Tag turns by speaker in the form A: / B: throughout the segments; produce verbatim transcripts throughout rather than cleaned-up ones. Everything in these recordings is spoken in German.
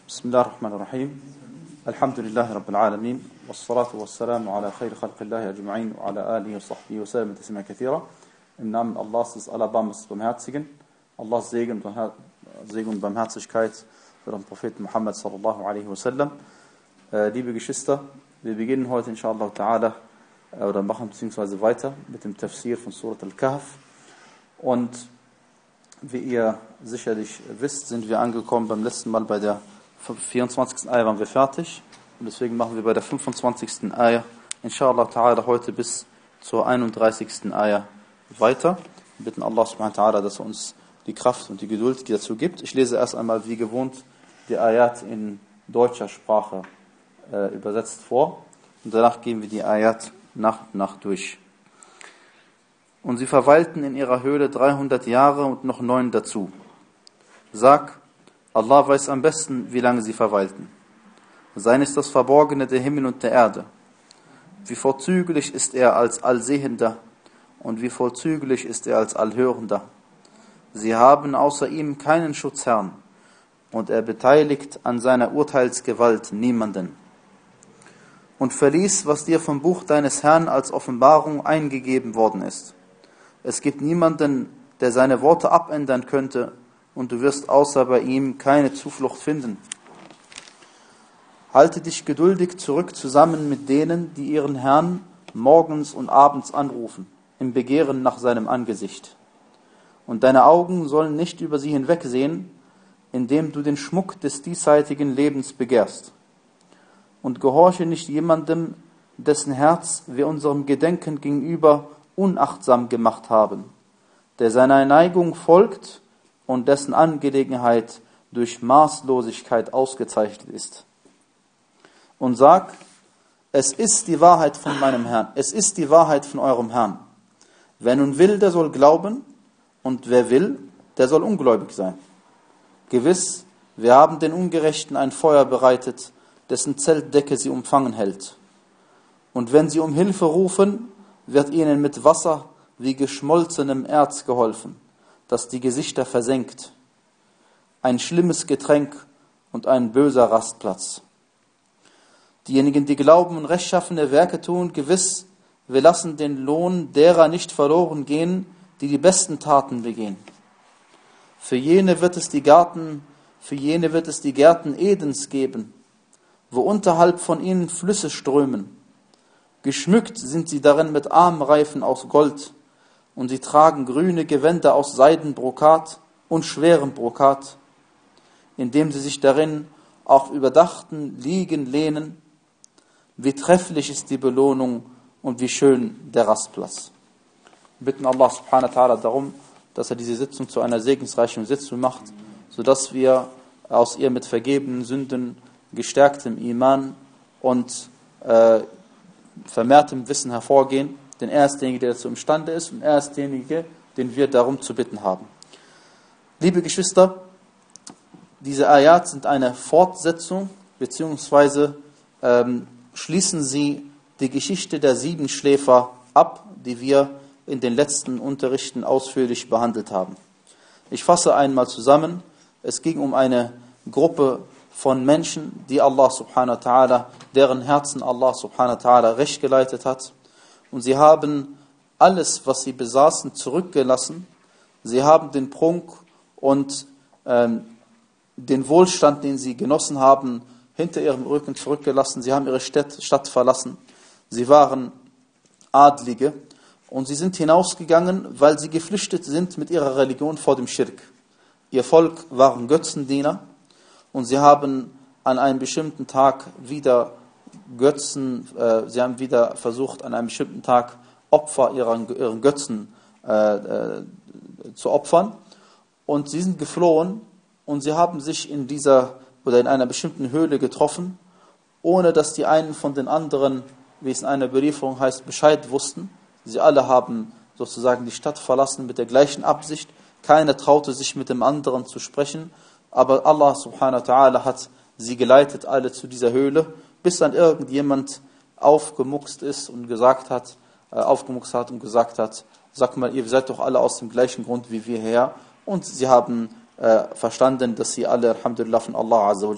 A: بسم الله الرحمن الرحيم الحمد لله رب العالمين والصلاة والسلام على خير خلق الله أجمعين وعلى آله وصحبه وسلم تسليما كثيرا. Im Namen Allahs des Allerbarmers Barmherzigen, Allahs Segen und Barmherzigkeit für den Propheten Muhammad sallallahu alaihi wasallam. Äh, liebe Geschwister, wir beginnen heute inshallah ta'ala äh, oder machen beziehungsweise weiter mit dem Tafsir von Surat Al-Kahf. Und wie ihr sicherlich wisst, sind wir angekommen beim letzten Mal bei der vierundzwanzigsten Ayah waren wir fertig. Und deswegen machen wir bei der fünfundzwanzigsten Ayah inshallah ta'ala heute bis zur einunddreißigsten Ayah weiter. Wir bitten Allah subhanahu wa ta'ala, dass er uns die Kraft und die Geduld dazu gibt. Ich lese erst einmal wie gewohnt die Ayat in deutscher Sprache äh, übersetzt vor. Und danach gehen wir die Ayat nach und nach durch. Und sie verweilten in ihrer Höhle dreihundert Jahre und noch neun dazu. Sag, Allah weiß am besten, wie lange sie verweilten. Sein ist das Verborgene der Himmel und der Erde. Wie vorzüglich ist er als Allsehender und wie vorzüglich ist er als Allhörender. Sie haben außer ihm keinen Schutzherrn und er beteiligt an seiner Urteilsgewalt niemanden. Und verlies, was dir vom Buch deines Herrn als Offenbarung eingegeben worden ist. Es gibt niemanden, der seine Worte abändern könnte, und du wirst außer bei ihm keine Zuflucht finden. Halte dich geduldig zurück zusammen mit denen, die ihren Herrn morgens und abends anrufen, im Begehren nach seinem Angesicht. Und deine Augen sollen nicht über sie hinwegsehen, indem du den Schmuck des diesseitigen Lebens begehrst. Und gehorche nicht jemandem, dessen Herz wir unserem Gedenken gegenüber unachtsam gemacht haben, der seiner Neigung folgt und dessen Angelegenheit durch Maßlosigkeit ausgezeichnet ist. Und sag, es ist die Wahrheit von meinem Herrn, es ist die Wahrheit von eurem Herrn. Wer nun will, der soll glauben, und wer will, der soll ungläubig sein. Gewiss, wir haben den Ungerechten ein Feuer bereitet, dessen Zeltdecke sie umfangen hält. Und wenn sie um Hilfe rufen, wird ihnen mit Wasser wie geschmolzenem Erz geholfen, das die Gesichter versenkt. Ein schlimmes Getränk und ein böser Rastplatz. Diejenigen, die glauben und rechtschaffene Werke tun, gewiss, wir lassen den Lohn derer nicht verloren gehen, die die besten Taten begehen. Für jene wird es die Garten, für jene wird es die Gärten Edens geben, wo unterhalb von ihnen Flüsse strömen. Geschmückt sind sie darin mit Armreifen aus Gold, und sie tragen grüne Gewänder aus Seidenbrokat und schwerem Brokat, indem sie sich darin auf überdachten Liegen lehnen. Wie trefflich ist die Belohnung und wie schön der Rastplatz. Wir bitten Allah subhanahu wa ta'ala darum, dass er diese Sitzung zu einer segensreichen Sitzung macht, sodass wir aus ihr mit vergebenen Sünden, gestärktem Iman und äh, vermehrtem Wissen hervorgehen, denn er ist derjenige, der dazu imstande ist, und er ist derjenige, den wir darum zu bitten haben. Liebe Geschwister, diese Ayat sind eine Fortsetzung, beziehungsweise ähm, schließen sie die Geschichte der sieben Schläfer ab, die wir in den letzten Unterrichten ausführlich behandelt haben. Ich fasse einmal zusammen. Es ging um eine Gruppe von Menschen, die Allah subhanahu wa ta'ala, deren Herzen Allah subhanahu wa ta'ala recht geleitet hat. Und sie haben alles, was sie besaßen, zurückgelassen. Sie haben den Prunk und ähm, den Wohlstand, den sie genossen haben, hinter ihrem Rücken zurückgelassen. Sie haben ihre Stadt, Stadt verlassen. Sie waren Adlige und sie sind hinausgegangen, weil sie geflüchtet sind mit ihrer Religion vor dem Schirk. Ihr Volk waren Götzendiener. Und sie haben an einem bestimmten Tag wieder Götzen, äh, sie haben wieder versucht, an einem bestimmten Tag Opfer ihren, ihren Götzen äh, äh, zu opfern. Und sie sind geflohen und sie haben sich in dieser oder in einer bestimmten Höhle getroffen, ohne dass die einen von den anderen, wie es in einer Überlieferung heißt, Bescheid wussten. Sie alle haben sozusagen die Stadt verlassen mit der gleichen Absicht. Keiner traute sich mit dem anderen zu sprechen. Aber Allah subhanahu wa ta'ala hat sie geleitet, alle zu dieser Höhle, bis dann irgendjemand aufgemuckst ist und gesagt hat, äh, aufgemuckst hat und gesagt hat, sag mal, ihr seid doch alle aus dem gleichen Grund wie wir her. Und sie haben äh, verstanden, dass sie alle, alhamdulillah, von Allah azza wa jal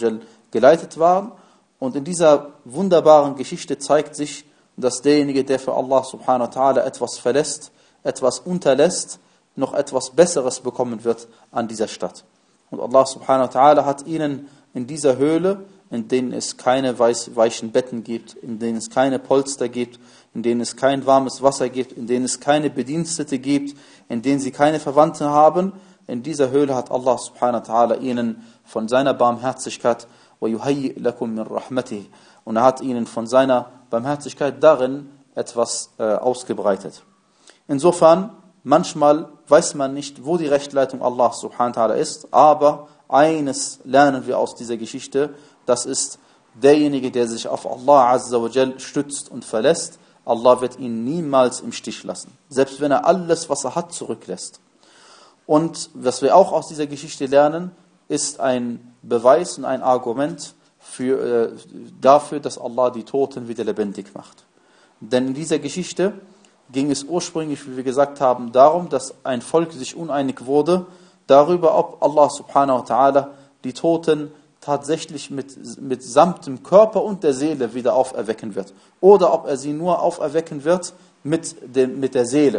A: geleitet waren. Und in dieser wunderbaren Geschichte zeigt sich, dass derjenige, der für Allah subhanahu wa ta'ala etwas verlässt, etwas unterlässt, noch etwas Besseres bekommen wird an dieser Stadt. Und Allah subhanahu wa ta'ala hat ihnen in dieser Höhle, in denen es keine weichen Betten gibt, in denen es keine Polster gibt, in denen es kein warmes Wasser gibt, in denen es keine Bedienstete gibt, in denen sie keine Verwandte haben, in dieser Höhle hat Allah subhanahu wa ta'ala ihnen von seiner Barmherzigkeit وَيُهَيِّئْ لَكُمْ مِنْ رَحْمَتِهِ und er hat ihnen von seiner Barmherzigkeit darin etwas äh, ausgebreitet. Insofern, manchmal weiß man nicht, wo die Rechtleitung Allah subhanahu wa ta'ala ist, aber eines lernen wir aus dieser Geschichte, das ist derjenige, der sich auf Allah azza wa jal stützt und verlässt, Allah wird ihn niemals im Stich lassen, selbst wenn er alles, was er hat, zurücklässt. Und was wir auch aus dieser Geschichte lernen, ist ein Beweis und ein Argument für, äh, dafür, dass Allah die Toten wieder lebendig macht. Denn in dieser Geschichte ging es ursprünglich, wie wir gesagt haben, darum, dass ein Volk sich uneinig wurde, darüber, ob Allah subhanahu wa ta'ala die Toten tatsächlich mit, mit samt dem Körper und der Seele wieder auferwecken wird. Oder ob er sie nur auferwecken wird mit, dem, mit der Seele.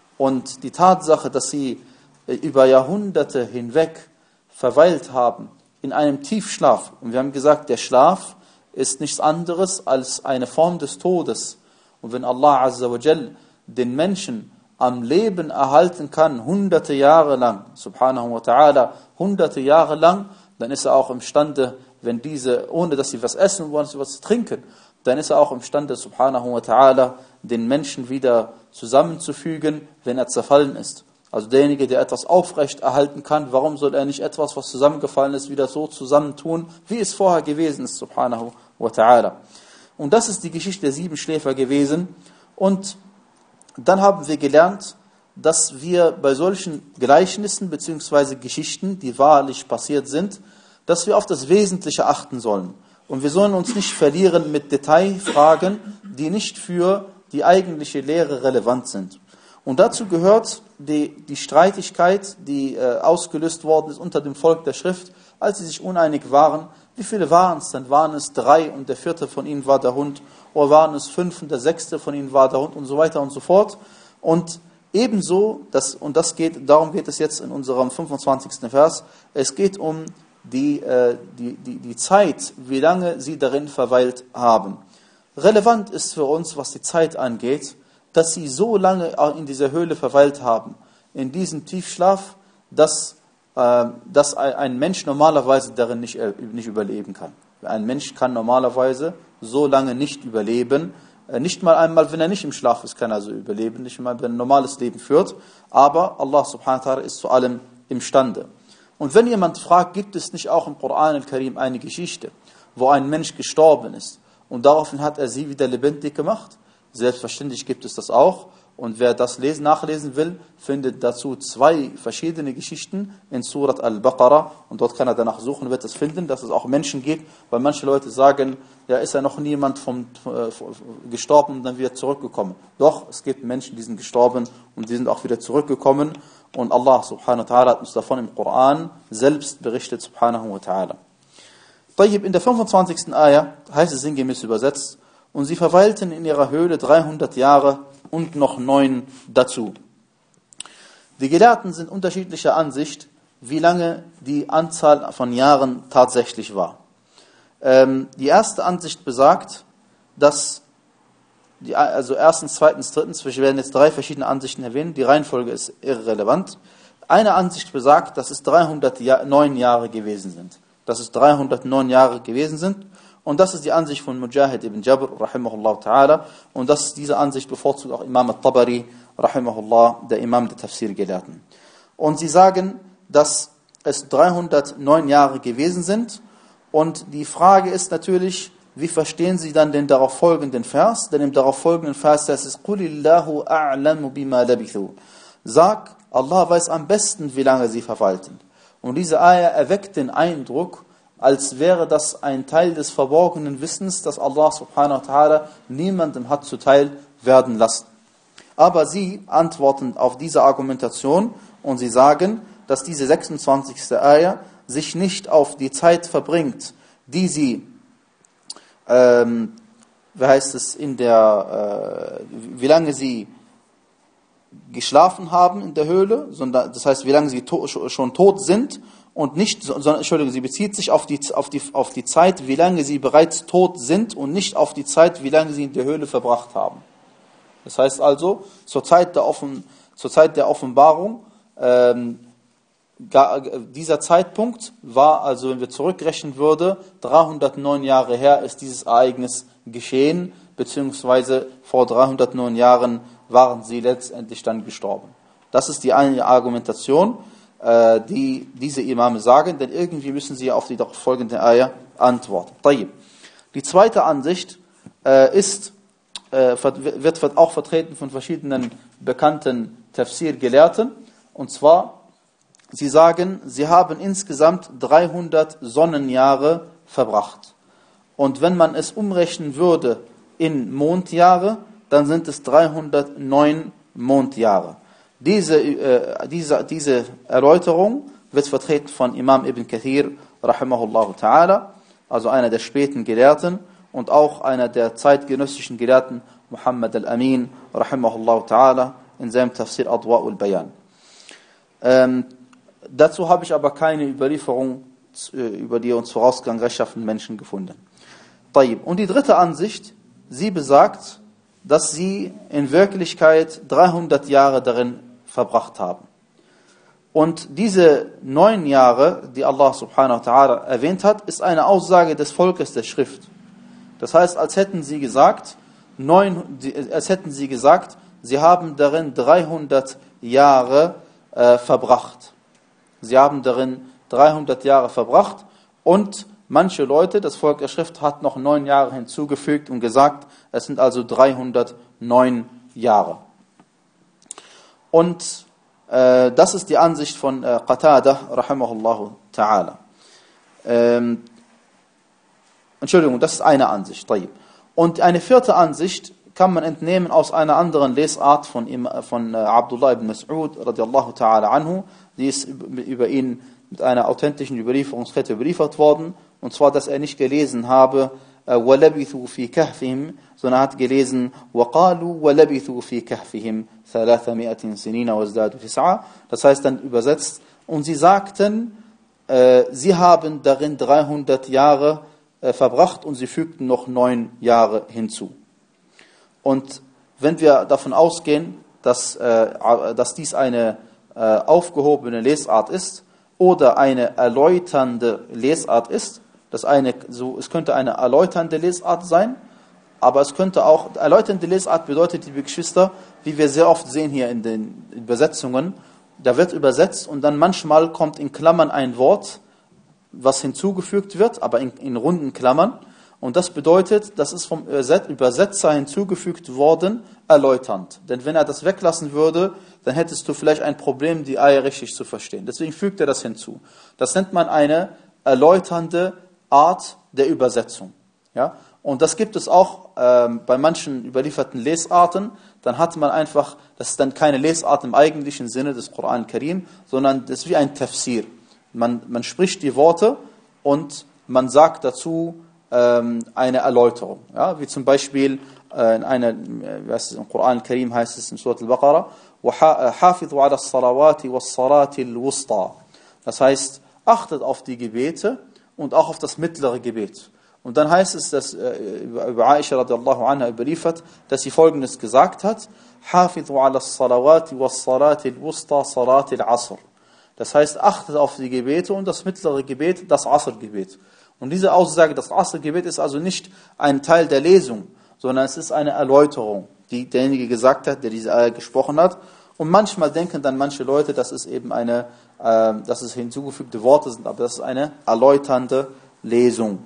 A: Und die Tatsache, dass sie über Jahrhunderte hinweg verweilt haben in einem Tiefschlaf. Und wir haben gesagt, der Schlaf ist nichts anderes als eine Form des Todes. Und wenn Allah azza wa jal den Menschen am Leben erhalten kann, hunderte Jahre lang, subhanahu wa ta'ala, hunderte Jahre lang, dann ist er auch imstande, wenn diese, ohne dass sie was essen wollen, was trinken, dann ist er auch imstande, subhanahu wa ta'ala, den Menschen wieder zusammenzufügen, wenn er zerfallen ist. Also derjenige, der etwas aufrecht erhalten kann, warum soll er nicht etwas, was zusammengefallen ist, wieder so zusammentun, wie es vorher gewesen ist, subhanahu wa ta'ala. Und das ist die Geschichte der sieben Schläfer gewesen. Und dann haben wir gelernt, dass wir bei solchen Gleichnissen bzw. Geschichten, die wahrlich passiert sind, dass wir auf das Wesentliche achten sollen. Und wir sollen uns nicht verlieren mit Detailfragen, die nicht für die eigentliche Lehre relevant sind. Und dazu gehört die, die Streitigkeit, die äh, ausgelöst worden ist unter dem Volk der Schrift, als sie sich uneinig waren. Wie viele waren es denn? Waren es drei und der vierte von ihnen war der Hund? Oder waren es fünf und der sechste von ihnen war der Hund? Und so weiter und so fort. Und ebenso, das, und das geht, darum geht es jetzt in unserem fünfundzwanzigsten Vers, es geht um die, äh, die, die, die Zeit, wie lange sie darin verweilt haben. Relevant ist für uns, was die Zeit angeht, dass sie so lange in dieser Höhle verweilt haben, in diesem Tiefschlaf, dass, äh, dass ein Mensch normalerweise darin nicht, äh, nicht überleben kann. Ein Mensch kann normalerweise so lange nicht überleben, äh, nicht mal einmal, wenn er nicht im Schlaf ist, kann er so überleben, nicht mal, wenn er ein normales Leben führt, aber Allah subhanahu wa ta'ala ist zu allem imstande. Und wenn jemand fragt, gibt es nicht auch im Koran al-Karim eine Geschichte, wo ein Mensch gestorben ist und daraufhin hat er sie wieder lebendig gemacht? Selbstverständlich gibt es das auch. Und wer das lesen, nachlesen will, findet dazu zwei verschiedene Geschichten in Surat al-Baqarah. Und dort kann er danach suchen, wird es finden, dass es auch Menschen gibt, weil manche Leute sagen, ja, ist ja noch niemand vom, äh, gestorben und dann wieder zurückgekommen. Doch, es gibt Menschen, die sind gestorben und die sind auch wieder zurückgekommen. Und Allah subhanahu wa ta'ala hat uns davon im Koran selbst berichtet, subhanahu wa ta'ala. In der fünfundzwanzigsten Ayah heißt es sinngemäß übersetzt, und sie verweilten in ihrer Höhle dreihundert Jahre und noch neun dazu. Die Gelehrten sind unterschiedlicher Ansicht, wie lange die Anzahl von Jahren tatsächlich war. Ähm, die erste Ansicht besagt, dass, die, also erstens, zweitens, drittens, wir werden jetzt drei verschiedene Ansichten erwähnen, die Reihenfolge ist irrelevant. Eine Ansicht besagt, dass es dreihundertneun Jahre gewesen sind. Dass es dreihundertneun Jahre gewesen sind. Und das ist die Ansicht von Mujahid ibn Jabr, rahimahullah ta'ala. Und das, diese Ansicht bevorzugt auch Imam al-Tabari, rahimahullah, der Imam der Tafsir-Gelehrten. Und sie sagen, dass es dreihundertneun Jahre gewesen sind. Und die Frage ist natürlich, wie verstehen Sie dann den darauf folgenden Vers? Denn im darauf folgenden Vers heißt es, Qulillahu a'lamu bima labithu. Sag, Allah weiß am besten, wie lange sie verwalten. Und diese Ayah erweckt den Eindruck, als wäre das ein Teil des verborgenen Wissens, das Allah subhanahu wa ta'ala niemandem hat zuteil werden lassen. Aber sie antworten auf diese Argumentation und sie sagen, dass diese sechsundzwanzigste Ayah sich nicht auf die Zeit verbringt, die sie, ähm, wie heißt es, in der, äh, wie lange sie geschlafen haben in der Höhle, sondern das heißt, wie lange sie to schon tot sind und nicht, sondern, Entschuldigung, sie bezieht sich auf die, auf die, auf die Zeit, wie lange sie bereits tot sind und nicht auf die Zeit, wie lange sie in der Höhle verbracht haben. Das heißt also, zur Zeit der, Offen, zur Zeit der Offenbarung, ähm, gar, dieser Zeitpunkt war, also wenn wir zurückrechnen würden, dreihundertneun Jahre her ist dieses Ereignis geschehen, beziehungsweise vor dreihundertneun Jahren waren sie letztendlich dann gestorben. Das ist die eine Argumentation, äh, die diese Imame sagen, denn irgendwie müssen sie auf die doch folgende Ayah antworten. Die zweite Ansicht äh, ist, äh, wird auch vertreten von verschiedenen bekannten Tafsir-Gelehrten, und zwar, sie sagen, sie haben insgesamt dreihundert Sonnenjahre verbracht. Und wenn man es umrechnen würde in Mondjahre, dann sind es dreihundertneun Mondjahre. Diese, äh, diese, diese Erläuterung wird vertreten von Imam Ibn Kathir, rahimahullah ta'ala, also einer der späten Gelehrten und auch einer der zeitgenössischen Gelehrten, Muhammad al-Amin, rahimahullah ta'ala, in seinem Tafsir Adwa'ul Bayan. Ähm, dazu habe ich aber keine Überlieferung über die uns vorausgegangen rechtschaffenen Menschen gefunden. Und die dritte Ansicht, sie besagt, dass sie in Wirklichkeit dreihundert Jahre darin verbracht haben. Und diese neun Jahre, die Allah subhanahu wa ta'ala erwähnt hat, ist eine Aussage des Volkes der Schrift. Das heißt, als hätten sie gesagt, neun, als hätten sie gesagt, sie haben darin dreihundert Jahre äh, verbracht. Sie haben darin dreihundert Jahre verbracht und manche Leute, das Volk der Schrift, hat noch neun Jahre hinzugefügt und gesagt, es sind also dreihundertneun Jahre. Und äh, das ist die Ansicht von äh, Qatada, rahimahullahu ta'ala. Ähm, Entschuldigung, das ist eine Ansicht. Und eine vierte Ansicht kann man entnehmen aus einer anderen Lesart von, von äh, Abdullah ibn Mas'ud, radiallahu ta'ala anhu. Die ist über ihn mit einer authentischen Überlieferungskette überliefert worden. Und zwar, dass er nicht gelesen habe, وَلَبِثُوا فِي كَهْفِهِمْ, sondern er hat gelesen, وَقَالُوا وَلَبِثُوا فِي كَهْفِهِمْ ثَلَاثَمِائَةٍ سِنِينَ وَازْدَادُوا تِسْعَةً. Das heißt dann übersetzt, und sie sagten, äh, sie haben darin dreihundert Jahre äh, verbracht und sie fügten noch neun Jahre hinzu. Und wenn wir davon ausgehen, dass, äh, dass dies eine äh, aufgehobene Lesart ist oder eine erläuternde Lesart ist, das eine, so, es könnte eine erläuternde Lesart sein, aber es könnte auch, erläuternde Lesart bedeutet, liebe Geschwister, wie wir sehr oft sehen hier in den Übersetzungen, da wird übersetzt und dann manchmal kommt in Klammern ein Wort, was hinzugefügt wird, aber in, in runden Klammern. Und das bedeutet, das ist vom Übersetzer hinzugefügt worden, erläuternd. Denn wenn er das weglassen würde, dann hättest du vielleicht ein Problem, die Eier richtig zu verstehen. Deswegen fügt er das hinzu. Das nennt man eine erläuternde Art der Übersetzung. Ja? Und das gibt es auch ähm, bei manchen überlieferten Lesarten. Dann hat man einfach, das ist dann keine Lesart im eigentlichen Sinne des Koran Karim, sondern das ist wie ein Tafsir. Man, man spricht die Worte und man sagt dazu ähm, eine Erläuterung. Ja? Wie zum Beispiel äh, in einer, was im Koran Karim heißt es in Surat al-Baqarah, وَحَافِظُوا عَلَى الصَّلَوَاتِ وَالصَّلَاةِ الْوُسْطَى. Das heißt, achtet auf die Gebete und auch auf das mittlere Gebet. Und dann heißt es, dass äh, über Aisha radiallahu anha überliefert, dass sie Folgendes gesagt hat, حَافِظُوا عَلَى الصَّلَوَاتِ وَالصَّلَاةِ الْوُسْطَى صَلَاةِ الْعَصْرِ. Das heißt, achtet auf die Gebete und das mittlere Gebet, das Asr-Gebet. Und diese Aussage, das Asr-Gebet ist also nicht ein Teil der Lesung, sondern es ist eine Erläuterung, die derjenige gesagt hat, der diese Ayah gesprochen hat. Und manchmal denken dann manche Leute, dass es eben eine, äh, dass es hinzugefügte Worte sind, aber das ist eine erläuternde Lesung.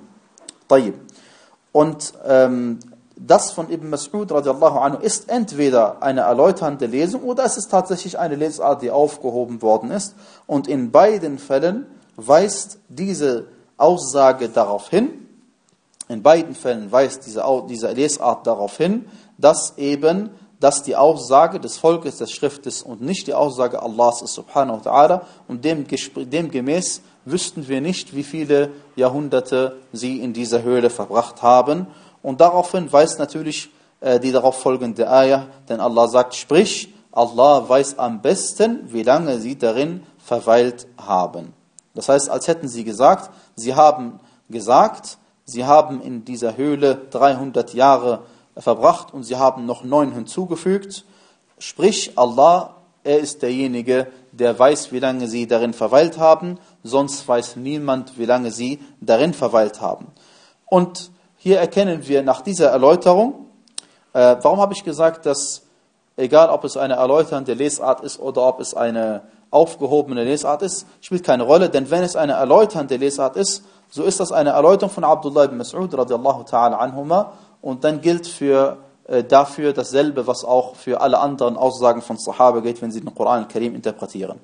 A: Und ähm, das von Ibn Mas'ud radiallahu anhu ist entweder eine erläuternde Lesung oder es ist tatsächlich eine Lesart, die aufgehoben worden ist. Und in beiden Fällen weist diese Aussage darauf hin, in beiden Fällen weist diese, diese Lesart darauf hin, dass eben dass die Aussage des Volkes, des Schriftes und nicht die Aussage Allahs ist, subhanahu wa ta'ala. Und dem, demgemäß wüssten wir nicht, wie viele Jahrhunderte sie in dieser Höhle verbracht haben. Und daraufhin weist natürlich äh, die darauf folgende Ayah, denn Allah sagt, sprich, Allah weiß am besten, wie lange sie darin verweilt haben. Das heißt, als hätten sie gesagt, sie haben gesagt, sie haben in dieser Höhle dreihundert Jahre verbracht und sie haben noch neun hinzugefügt. Sprich, Allah, er ist derjenige, der weiß, wie lange sie darin verweilt haben, sonst weiß niemand, wie lange sie darin verweilt haben. Und hier erkennen wir nach dieser Erläuterung, äh, warum habe ich gesagt, dass egal ob es eine erläuternde Lesart ist oder ob es eine aufgehobene Lesart ist, spielt keine Rolle, denn wenn es eine erläuternde Lesart ist, so ist das eine Erläuterung von Abdullah ibn Mas'ud radiallahu ta'ala anhuma und dann gilt für, äh, dafür dasselbe, was auch für alle anderen Aussagen von Sahaba gilt, wenn sie den Koran al-Karim interpretieren.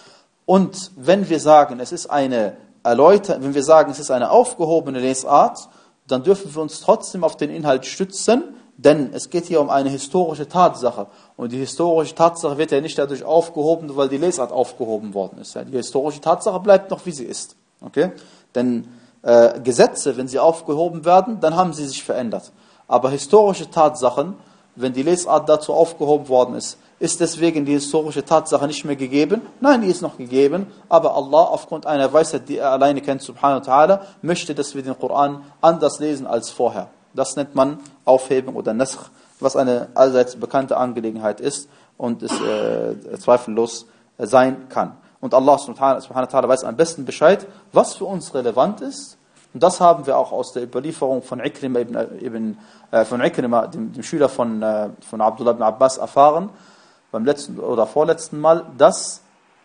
A: Und wenn wir sagen, es ist eine erläutern, wenn wir sagen, es ist eine aufgehobene Lesart, dann dürfen wir uns trotzdem auf den Inhalt stützen, denn es geht hier um eine historische Tatsache. Und die historische Tatsache wird ja nicht dadurch aufgehoben, weil die Lesart aufgehoben worden ist. Die historische Tatsache bleibt noch, wie sie ist. Okay? Denn äh, Gesetze, wenn sie aufgehoben werden, dann haben sie sich verändert. Aber historische Tatsachen, wenn die Lesart dazu aufgehoben worden ist, ist deswegen die historische Tatsache nicht mehr gegeben? Nein, die ist noch gegeben, aber Allah aufgrund einer Weisheit, die er alleine kennt, subhanahu wa ta'ala, möchte, dass wir den Koran anders lesen als vorher. Das nennt man Aufhebung oder Nasr, was eine allseits bekannte Angelegenheit ist und es äh, zweifellos äh, sein kann. Und Allah subhanahu wa ta'ala weiß am besten Bescheid, was für uns relevant ist. Und das haben wir auch aus der Überlieferung von Ikrima, ibn, ibn, äh, von Ikrima dem, dem Schüler von, äh, von Abdullah ibn Abbas, erfahren, beim letzten oder vorletzten Mal, dass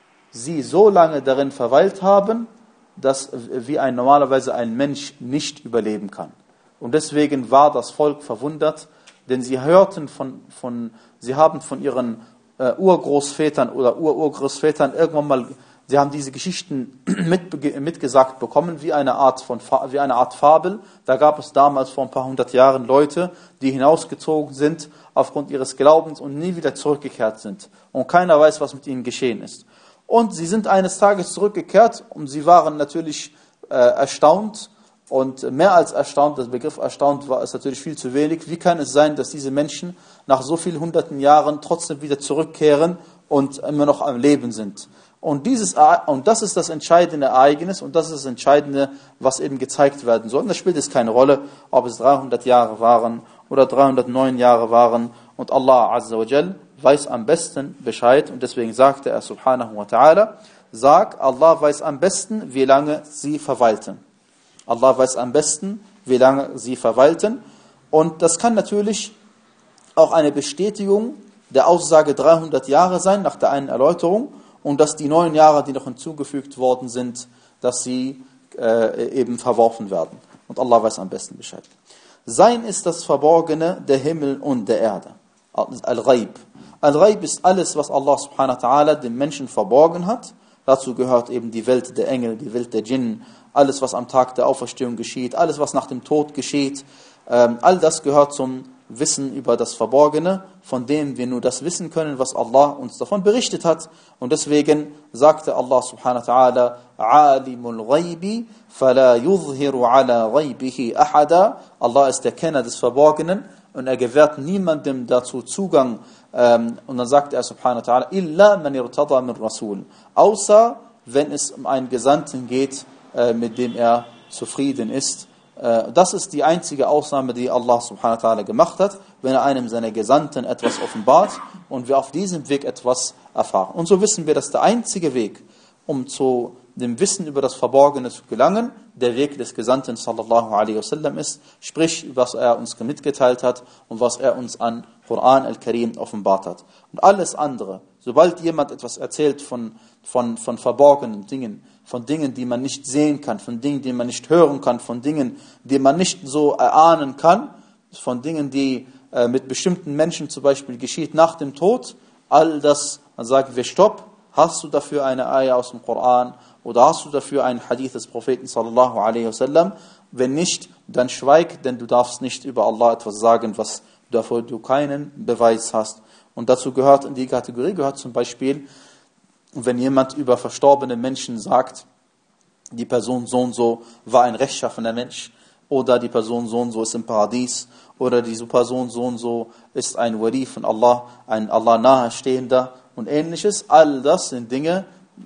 A: sie so lange darin verweilt haben, dass wie ein normalerweise ein Mensch nicht überleben kann. Und deswegen war das Volk verwundert, denn sie hörten von, von sie haben von ihren äh, Urgroßvätern oder Ururgroßvätern irgendwann mal, sie haben diese Geschichten mit, mitgesagt bekommen, wie eine Art von, wie eine Art Fabel. Da gab es damals vor ein paar hundert Jahren Leute, die hinausgezogen sind aufgrund ihres Glaubens und nie wieder zurückgekehrt sind. Und keiner weiß, was mit ihnen geschehen ist. Und sie sind eines Tages zurückgekehrt und sie waren natürlich äh, erstaunt. Und mehr als erstaunt, das Begriff erstaunt war es natürlich viel zu wenig. Wie kann es sein, dass diese Menschen nach so vielen hunderten Jahren trotzdem wieder zurückkehren und immer noch am Leben sind? Und, dieses, und das ist das entscheidende Ereignis und das ist das Entscheidende, was eben gezeigt werden soll. Und das spielt jetzt keine Rolle, ob es dreihundert Jahre waren oder dreihundertneun Jahre waren. Und Allah Azza wa Jal weiß am besten Bescheid. Und deswegen sagte er subhanahu wa ta'ala, sag, Allah weiß am besten, wie lange sie verweilten. Allah weiß am besten, wie lange sie verweilten. Und das kann natürlich auch eine Bestätigung der Aussage dreihundert Jahre sein, nach der einen Erläuterung. Und dass die neun Jahre, die noch hinzugefügt worden sind, dass sie äh, eben verworfen werden. Und Allah weiß am besten Bescheid. Sein ist das Verborgene der Himmel und der Erde. Al-Ghaib. Al-Ghaib ist alles, was Allah subhanahu wa ta'ala dem Menschen verborgen hat. Dazu gehört eben die Welt der Engel, die Welt der Djinn, alles, was am Tag der Auferstehung geschieht, alles, was nach dem Tod geschieht. Ähm, all das gehört zum Wissen über das Verborgene, von dem wir nur das wissen können, was Allah uns davon berichtet hat. Und deswegen sagte Allah subhanahu wa ta'ala, Alimul Ghaibi, fala yuzhiru ala ghaibihi ahada. Allah ist der Kenner des Verborgenen und er gewährt niemandem dazu Zugang. Ähm, und dann sagte er subhanahu wa ta'ala, illa man irtada min Rasul. Außer, wenn es um einen Gesandten geht, äh, mit dem er zufrieden ist. Das ist die einzige Ausnahme, die Allah subhanahu wa ta'ala gemacht hat, wenn er einem seiner Gesandten etwas offenbart und wir auf diesem Weg etwas erfahren. Und so wissen wir, dass der einzige Weg, um zu dem Wissen über das Verborgene zu gelangen, der Weg des Gesandten sallallahu alaihi wasallam ist, sprich, was er uns mitgeteilt hat und was er uns an Koran al-Karim offenbart hat. Und alles andere, sobald jemand etwas erzählt von, von, von verborgenen Dingen, von Dingen, die man nicht sehen kann, von Dingen, die man nicht hören kann, von Dingen, die man nicht so erahnen kann, von Dingen, die äh, mit bestimmten Menschen zum Beispiel geschieht nach dem Tod, all das, dann sagen wir, stopp, hast du dafür eine Ayah aus dem Koran oder hast du dafür einen Hadith des Propheten sallallahu alaihi wasallam? Wenn nicht, dann schweig, denn du darfst nicht über Allah etwas sagen, was dafür du keinen Beweis hast. Und dazu gehört, in die Kategorie gehört zum Beispiel, wenn jemand über verstorbene Menschen sagt, die Person so und so war ein rechtschaffener Mensch, oder die Person so und so ist im Paradies, oder diese Person so und so ist ein Wali von Allah, ein Allah nahestehender und ähnliches. All das sind Dinge,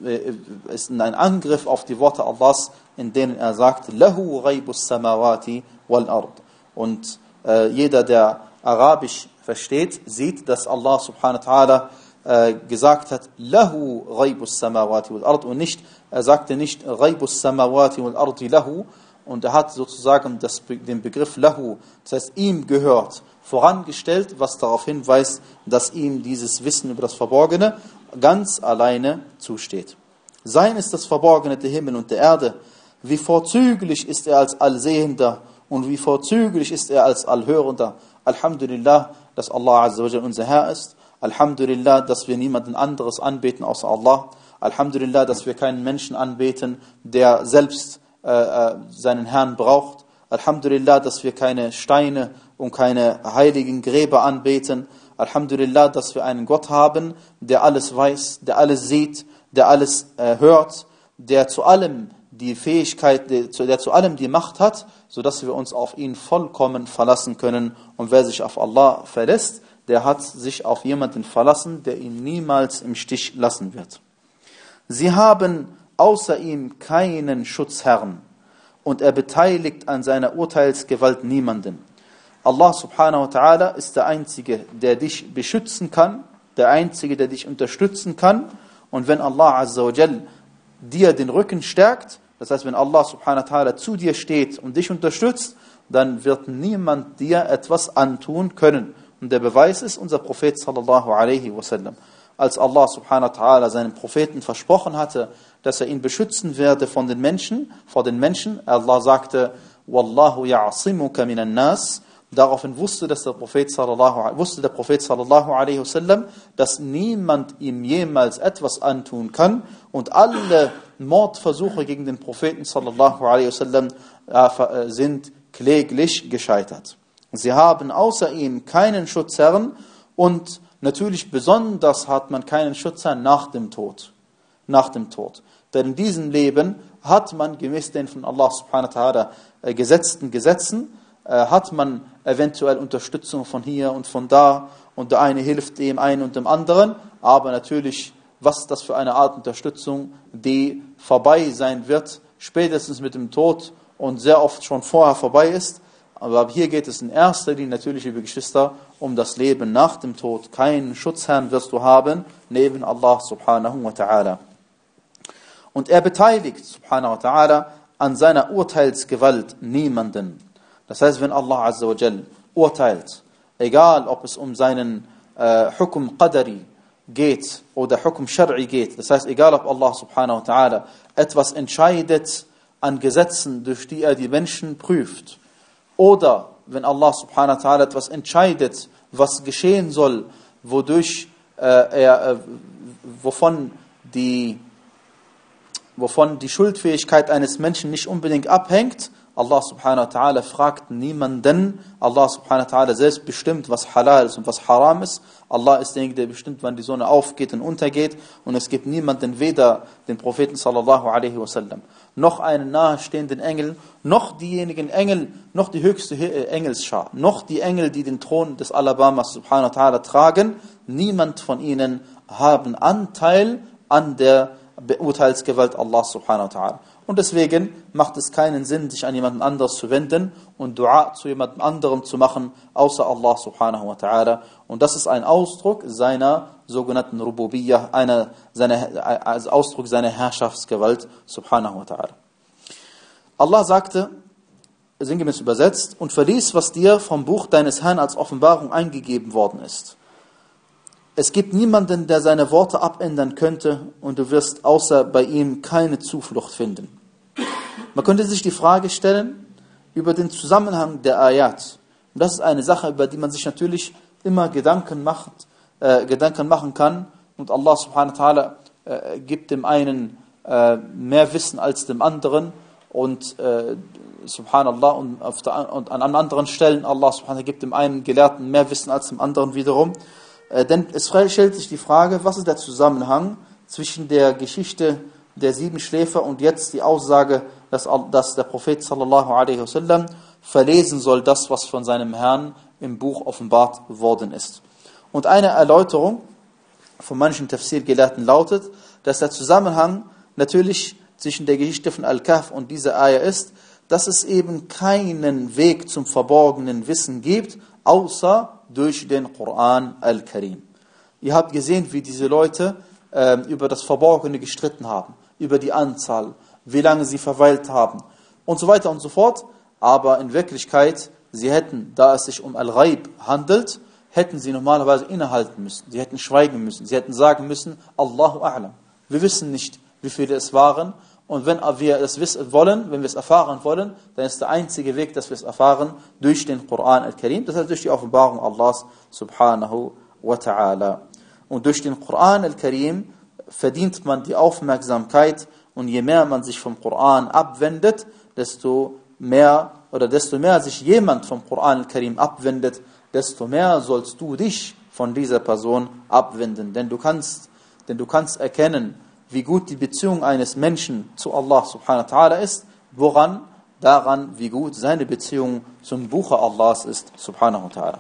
A: ist ein Angriff auf die Worte Allahs, in denen er sagt, Lahu ghaibus samawati wal ard. Und äh, jeder, der Arabisch versteht, sieht, dass Allah subhanahu wa ta'ala äh, gesagt hat, Lahu ghaibus samawati wal ard, und nicht, er sagte nicht ghaibus samawati wal ardi lahu, und er hat sozusagen das, den Begriff Lahu, das heißt ihm gehört, vorangestellt, was darauf hinweist, dass ihm dieses Wissen über das Verborgene ganz alleine zusteht. Sein ist das Verborgene der Himmel und der Erde. Wie vorzüglich ist er als Allsehender und wie vorzüglich ist er als Allhörender. Alhamdulillah, dass Allah Azza wa Jal unser Herr ist. Alhamdulillah, dass wir niemanden anderes anbeten außer Allah. Alhamdulillah, dass wir keinen Menschen anbeten, der selbst äh, seinen Herrn braucht. Alhamdulillah, dass wir keine Steine und keine heiligen Gräber anbeten. Alhamdulillah, dass wir einen Gott haben, der alles weiß, der alles sieht, der alles äh, hört, der zu allem die Fähigkeit, der, der zu allem die Macht hat, sodass wir uns auf ihn vollkommen verlassen können. Und wer sich auf Allah verlässt, der hat sich auf jemanden verlassen, der ihn niemals im Stich lassen wird. Sie haben außer ihm keinen Schutzherrn und er beteiligt an seiner Urteilsgewalt niemanden. Allah subhanahu wa ta'ala ist der Einzige, der dich beschützen kann, der Einzige, der dich unterstützen kann. Und wenn Allah azza wa jal dir den Rücken stärkt, das heißt, wenn Allah subhanahu wa ta'ala zu dir steht und dich unterstützt, dann wird niemand dir etwas antun können. Und der Beweis ist unser Prophet sallallahu alaihi wasallam. Als Allah subhanahu wa ta'ala seinem Propheten versprochen hatte, dass er ihn beschützen werde von den Menschen, vor den Menschen, Allah sagte, Wallahu ya'asimuka minan nas. Daraufhin wusste, dass der Prophet sallallahu, wusste der Prophet sallallahu alaihi wasallam, dass niemand ihm jemals etwas antun kann und alle Mordversuche gegen den Propheten sallallahu alaihi wasallam äh, sind kläglich gescheitert. Sie haben außer ihm keinen Schutzherrn und natürlich besonders hat man keinen Schutzherrn nach dem Tod. Nach dem Tod. Denn in diesem Leben hat man gemäß den von Allah subhanahu wa ta'ala äh, gesetzten Gesetzen, äh, hat man eventuell Unterstützung von hier und von da und der eine hilft dem einen und dem anderen, aber natürlich, was ist das für eine Art Unterstützung, die vorbei sein wird, spätestens mit dem Tod und sehr oft schon vorher vorbei ist. Aber hier geht es in erster Linie natürlich, liebe Geschwister, um das Leben nach dem Tod. Keinen Schutzherrn wirst du haben, neben Allah subhanahu wa ta'ala. Und er beteiligt, subhanahu wa ta'ala, an seiner Urteilsgewalt niemanden. Das heißt, wenn Allah azza wa jal urteilt, egal ob es um seinen äh, Hukum Qadari geht oder Hukum Shar'i geht, das heißt, egal ob Allah subhanahu wa ta'ala etwas entscheidet an Gesetzen, durch die er die Menschen prüft, oder wenn Allah subhanahu wa ta'ala etwas entscheidet, was geschehen soll, wodurch äh, er, äh, wovon die wovon die Schuldfähigkeit eines Menschen nicht unbedingt abhängt, Allah subhanahu wa ta'ala fragt niemanden. Allah subhanahu wa ta'ala selbst bestimmt, was halal ist und was haram ist. Allah ist derjenige, der bestimmt, wann die Sonne aufgeht und untergeht. Und es gibt niemanden, weder den Propheten sallallahu alaihi wasallam, noch einen nahestehenden Engel, noch diejenigen Engel, noch die höchste Engelsschar, noch die Engel, die den Thron des Alabamas subhanahu wa ta'ala tragen. Niemand von ihnen haben Anteil an der Beurteilsgewalt Allah subhanahu wa ta'ala. Und deswegen macht es keinen Sinn, sich an jemanden anderes zu wenden und Dua zu jemandem anderem zu machen, außer Allah subhanahu wa ta'ala. Und das ist ein Ausdruck seiner sogenannten Rububiyyah, einer, seiner, also Ausdruck seiner Herrschaftsgewalt subhanahu wa ta'ala. Allah sagte, sinngemäß übersetzt, und verlies, was dir vom Buch deines Herrn als Offenbarung eingegeben worden ist. Es gibt niemanden, der seine Worte abändern könnte, und du wirst außer bei ihm keine Zuflucht finden. Man könnte sich die Frage stellen über den Zusammenhang der Ayat. Und das ist eine Sache, über die man sich natürlich immer Gedanken macht, äh, Gedanken machen kann. Und Allah subhanahu wa ta'ala äh, gibt dem einen äh, mehr Wissen als dem anderen. Und äh, subhanallah, und, auf der, und an anderen Stellen, Allah subhanahu wa ta'ala gibt dem einen Gelehrten mehr Wissen als dem anderen wiederum. Äh, denn es stellt sich die Frage, was ist der Zusammenhang zwischen der Geschichte der sieben Schläfer und jetzt die Aussage, dass, dass der Prophet sallallahu alaihi wasallam verlesen soll, das, was von seinem Herrn im Buch offenbart worden ist. Und eine Erläuterung von manchen Tafsir-Gelehrten lautet, dass der Zusammenhang natürlich zwischen der Geschichte von Al-Kahf und dieser Ayah ist, dass es eben keinen Weg zum verborgenen Wissen gibt, außer durch den Koran Al-Karim. Ihr habt gesehen, wie diese Leute äh, über das Verborgene gestritten haben, über die Anzahl, wie lange sie verweilt haben und so weiter und so fort. Aber in Wirklichkeit, sie hätten, da es sich um Al-Ghaib handelt, hätten sie normalerweise innehalten müssen. Sie hätten schweigen müssen. Sie hätten sagen müssen, Allahu A'lam. Wir wissen nicht, wie viele es waren. Und wenn wir es wissen wollen, wenn wir es erfahren wollen, dann ist der einzige Weg, dass wir es erfahren, durch den Koran Al-Karim, das heißt durch die Offenbarung Allahs subhanahu wa ta'ala. Und durch den Koran Al-Karim verdient man die Aufmerksamkeit und je mehr man sich vom Koran abwendet, desto mehr oder desto mehr sich jemand vom Koran Al-Karim abwendet, desto mehr sollst du dich von dieser Person abwenden. Denn du kannst, denn du kannst erkennen, wie gut die Beziehung eines Menschen zu Allah subhanahu wa ta'ala ist, woran? Daran, wie gut seine Beziehung zum Buche Allahs ist, subhanahu wa ta'ala.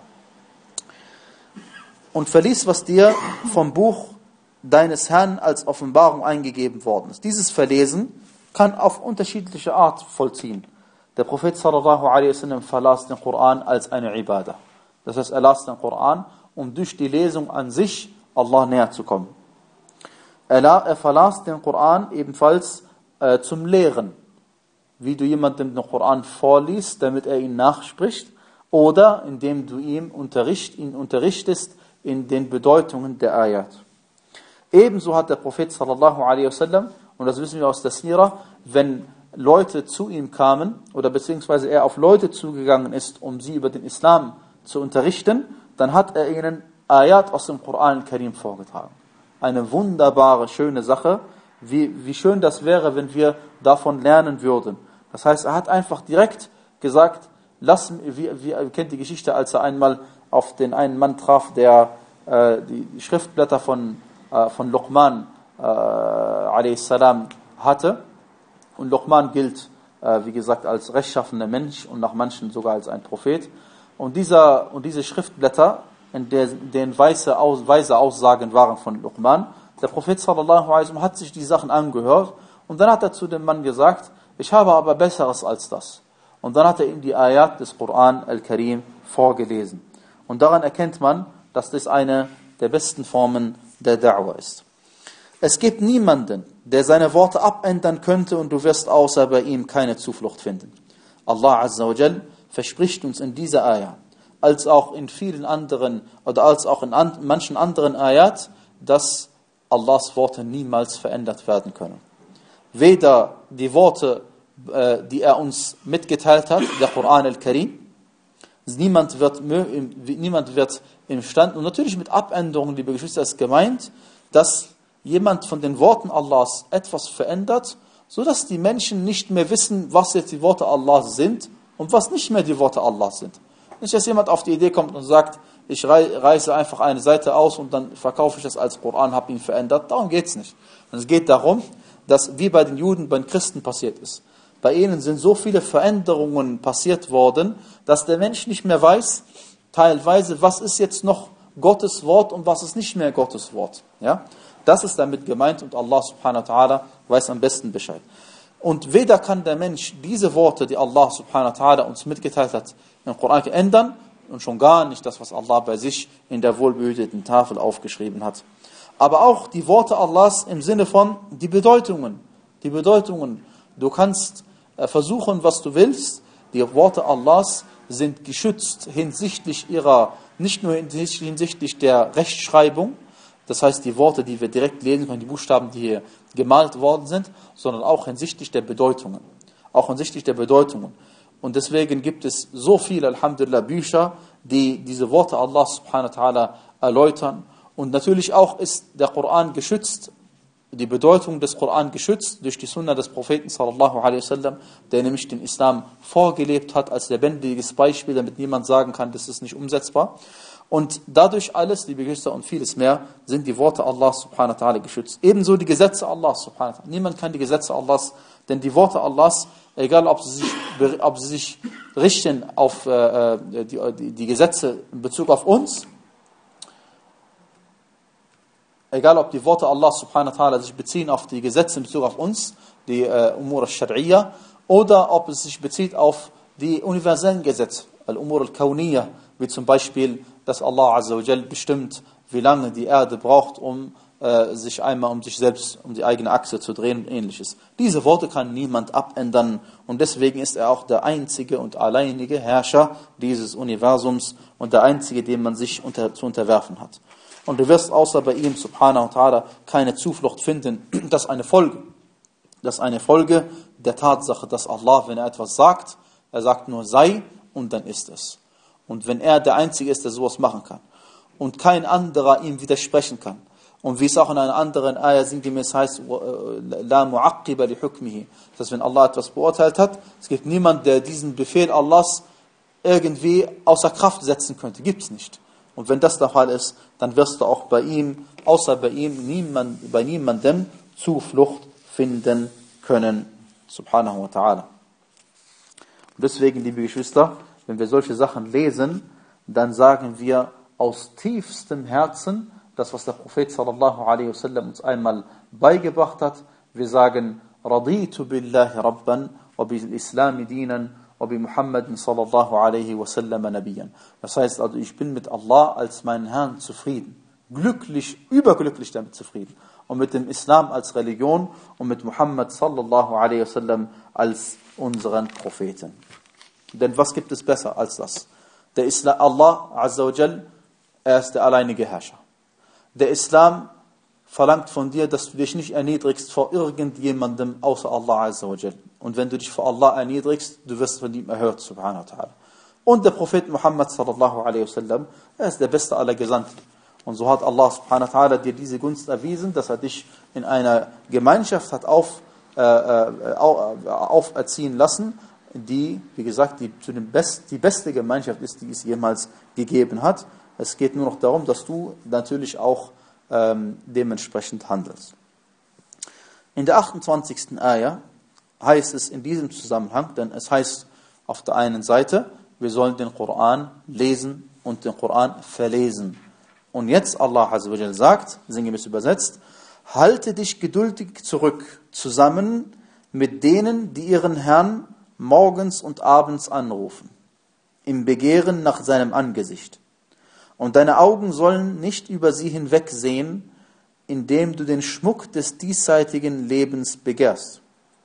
A: Und verlies, was dir vom Buch deines Herrn als Offenbarung eingegeben worden ist. Dieses Verlesen kann auf unterschiedliche Art vollziehen. Der Prophet sallallahu alaihi wasallam verlas den Koran als eine Ibadah. Das heißt, er las den Koran, um durch die Lesung an sich Allah näher zu kommen. Er, er verlas den Koran ebenfalls äh, zum Lehren, wie du jemandem den Koran vorliest, damit er ihn nachspricht, oder indem du ihm unterricht, ihn unterrichtest in den Bedeutungen der Ayat. Ebenso hat der Prophet sallallahu alaihi wasallam, und das wissen wir aus der Sira, wenn Leute zu ihm kamen, oder beziehungsweise er auf Leute zugegangen ist, um sie über den Islam zu unterrichten, dann hat er ihnen Ayat aus dem Koran Al-Karim vorgetragen. Eine wunderbare, schöne Sache, wie, wie schön das wäre, wenn wir davon lernen würden. Das heißt, er hat einfach direkt gesagt, lass, wie, wie, ihr kennt die Geschichte, als er einmal auf den einen Mann traf, der äh, die, die Schriftblätter von, äh, von Luqman äh, a.s. hatte. Und Luqman gilt, äh, wie gesagt, als rechtschaffener Mensch und nach manchen sogar als ein Prophet. Und, dieser, und diese Schriftblätter, in denen weise, Aus, weise Aussagen waren von Luqman, der Prophet sallallahu alaihi wasallam hat sich die Sachen angehört und dann hat er zu dem Mann gesagt, ich habe aber Besseres als das. Und dann hat er ihm die Ayat des Koran Al-Karim vorgelesen. Und daran erkennt man, dass das eine der besten Formen der Da'wah ist. Es gibt niemanden, der seine Worte abändern könnte und du wirst außer bei ihm keine Zuflucht finden. Allah Azza wa Jal verspricht uns in dieser Ayat, als auch in vielen anderen, oder als auch in an, manchen anderen Ayat, dass Allahs Worte niemals verändert werden können. Weder die Worte, äh, die er uns mitgeteilt hat, der Koran Al-Karim, niemand wird, niemand wird imstande, und natürlich mit Abänderungen, liebe Geschwister, ist gemeint, dass jemand von den Worten Allahs etwas verändert, sodass die Menschen nicht mehr wissen, was jetzt die Worte Allahs sind und was nicht mehr die Worte Allahs sind. Nicht, dass jemand auf die Idee kommt und sagt, ich reiße einfach eine Seite aus und dann verkaufe ich das als Koran, habe ihn verändert. Darum geht es nicht. Es geht darum, dass wie bei den Juden, bei den Christen passiert ist. Bei ihnen sind so viele Veränderungen passiert worden, dass der Mensch nicht mehr weiß, teilweise, was ist jetzt noch Gottes Wort und was ist nicht mehr Gottes Wort. Ja? Das ist damit gemeint und Allah subhanahu wa ta'ala weiß am besten Bescheid. Und weder kann der Mensch diese Worte, die Allah subhanahu wa ta'ala uns mitgeteilt hat, im Koran ändern und schon gar nicht das, was Allah bei sich in der wohlbehüteten Tafel aufgeschrieben hat. Aber auch die Worte Allahs im Sinne von die Bedeutungen. Die Bedeutungen. Du kannst äh, versuchen, was du willst. Die Worte Allahs sind geschützt hinsichtlich ihrer, nicht nur hinsichtlich der Rechtschreibung, das heißt die Worte, die wir direkt lesen können, die Buchstaben, die hier gemalt worden sind, sondern auch hinsichtlich der Bedeutungen. Auch hinsichtlich der Bedeutungen. Und deswegen gibt es so viele, Alhamdulillah, Bücher, die diese Worte Allah subhanahu wa ta'ala erläutern. Und natürlich auch ist der Koran geschützt, die Bedeutung des Koran geschützt durch die Sunna des Propheten sallallahu alaihi wasallam, der nämlich den Islam vorgelebt hat als lebendiges Beispiel, damit niemand sagen kann, das ist nicht umsetzbar. Und dadurch alles, liebe Geschwister, und vieles mehr, sind die Worte Allahs subhanahu wa ta'ala geschützt. Ebenso die Gesetze Allahs subhanahu wa ta'ala. Niemand kann die Gesetze Allahs, denn die Worte Allahs, egal ob sie sich, ob sie sich richten auf äh, die, die Gesetze in Bezug auf uns, egal ob die Worte Allahs subhanahu wa ta'ala sich beziehen auf die Gesetze in Bezug auf uns, die äh, Umur al-Shar'iyya, oder ob es sich bezieht auf die universellen Gesetze, al-Umur al-Kawniyya, wie zum Beispiel, dass Allah Azza wa Jal bestimmt, wie lange die Erde braucht, um äh, sich einmal um sich selbst, um die eigene Achse zu drehen und ähnliches. Diese Worte kann niemand abändern und deswegen ist er auch der einzige und alleinige Herrscher dieses Universums und der einzige, dem man sich unter, zu unterwerfen hat. Und du wirst außer bei ihm, subhanahu wa ta'ala, keine Zuflucht finden. Das ist eine Folge. Das ist eine Folge der Tatsache, dass Allah, wenn er etwas sagt, er sagt nur sei und dann ist es. Und wenn er der Einzige ist, der sowas machen kann und kein anderer ihm widersprechen kann, und wie es auch in einer anderen Ayah sinngemäß heißt, la mu'aqqiba li hukmihi, dass wenn Allah etwas beurteilt hat, es gibt niemanden, der diesen Befehl Allahs irgendwie außer Kraft setzen könnte. Gibt es nicht. Und wenn das der Fall ist, dann wirst du auch bei ihm, außer bei ihm, niemand, bei niemandem Zuflucht finden können. Subhanahu wa ta'ala. Und deswegen, liebe Geschwister, wenn wir solche Sachen lesen, dann sagen wir aus tiefstem Herzen, das, was der Prophet sallallahu alaihi wasallam uns einmal beigebracht hat. Wir sagen, Raditu billahi rabban, wa bil islami dinan, wa bi Muhammadin sallallahu alaihi wasallam nabiyyan. Das heißt also, ich bin mit Allah als meinen Herrn zufrieden. Glücklich, überglücklich damit zufrieden. Und mit dem Islam als Religion und mit Muhammad sallallahu alaihi wasallam als unseren Propheten. Denn was gibt es besser als das? Der Islam, Allah Azza wa Jal, er ist der alleinige Herrscher. Der Islam verlangt von dir, dass du dich nicht erniedrigst vor irgendjemandem außer Allah Azza wa Jal. Und wenn du dich vor Allah erniedrigst, du wirst von ihm erhört, subhanahu wa ta'ala. Und der Prophet Muhammad sallallahu alaihi wasallam, er ist der beste aller Gesandten. Und so hat Allah subhanahu wa ta'ala dir diese Gunst erwiesen, dass er dich in einer Gemeinschaft hat auf, äh, auferziehen lassen, die, wie gesagt, die, zu dem Best, die beste Gemeinschaft ist, die es jemals gegeben hat. Es geht nur noch darum, dass du natürlich auch ähm, dementsprechend handelst. In der achtundzwanzigsten Ayah heißt es in diesem Zusammenhang, denn es heißt auf der einen Seite, wir sollen den Koran lesen und den Koran verlesen. Und jetzt Allah Azza wa Jalla sagt, sinngemäß übersetzt, halte dich geduldig zurück, zusammen mit denen, die ihren Herrn morgens und abends anrufen, im Begehren nach seinem Angesicht. Und deine Augen sollen nicht über sie hinwegsehen, indem du den Schmuck des diesseitigen Lebens begehrst.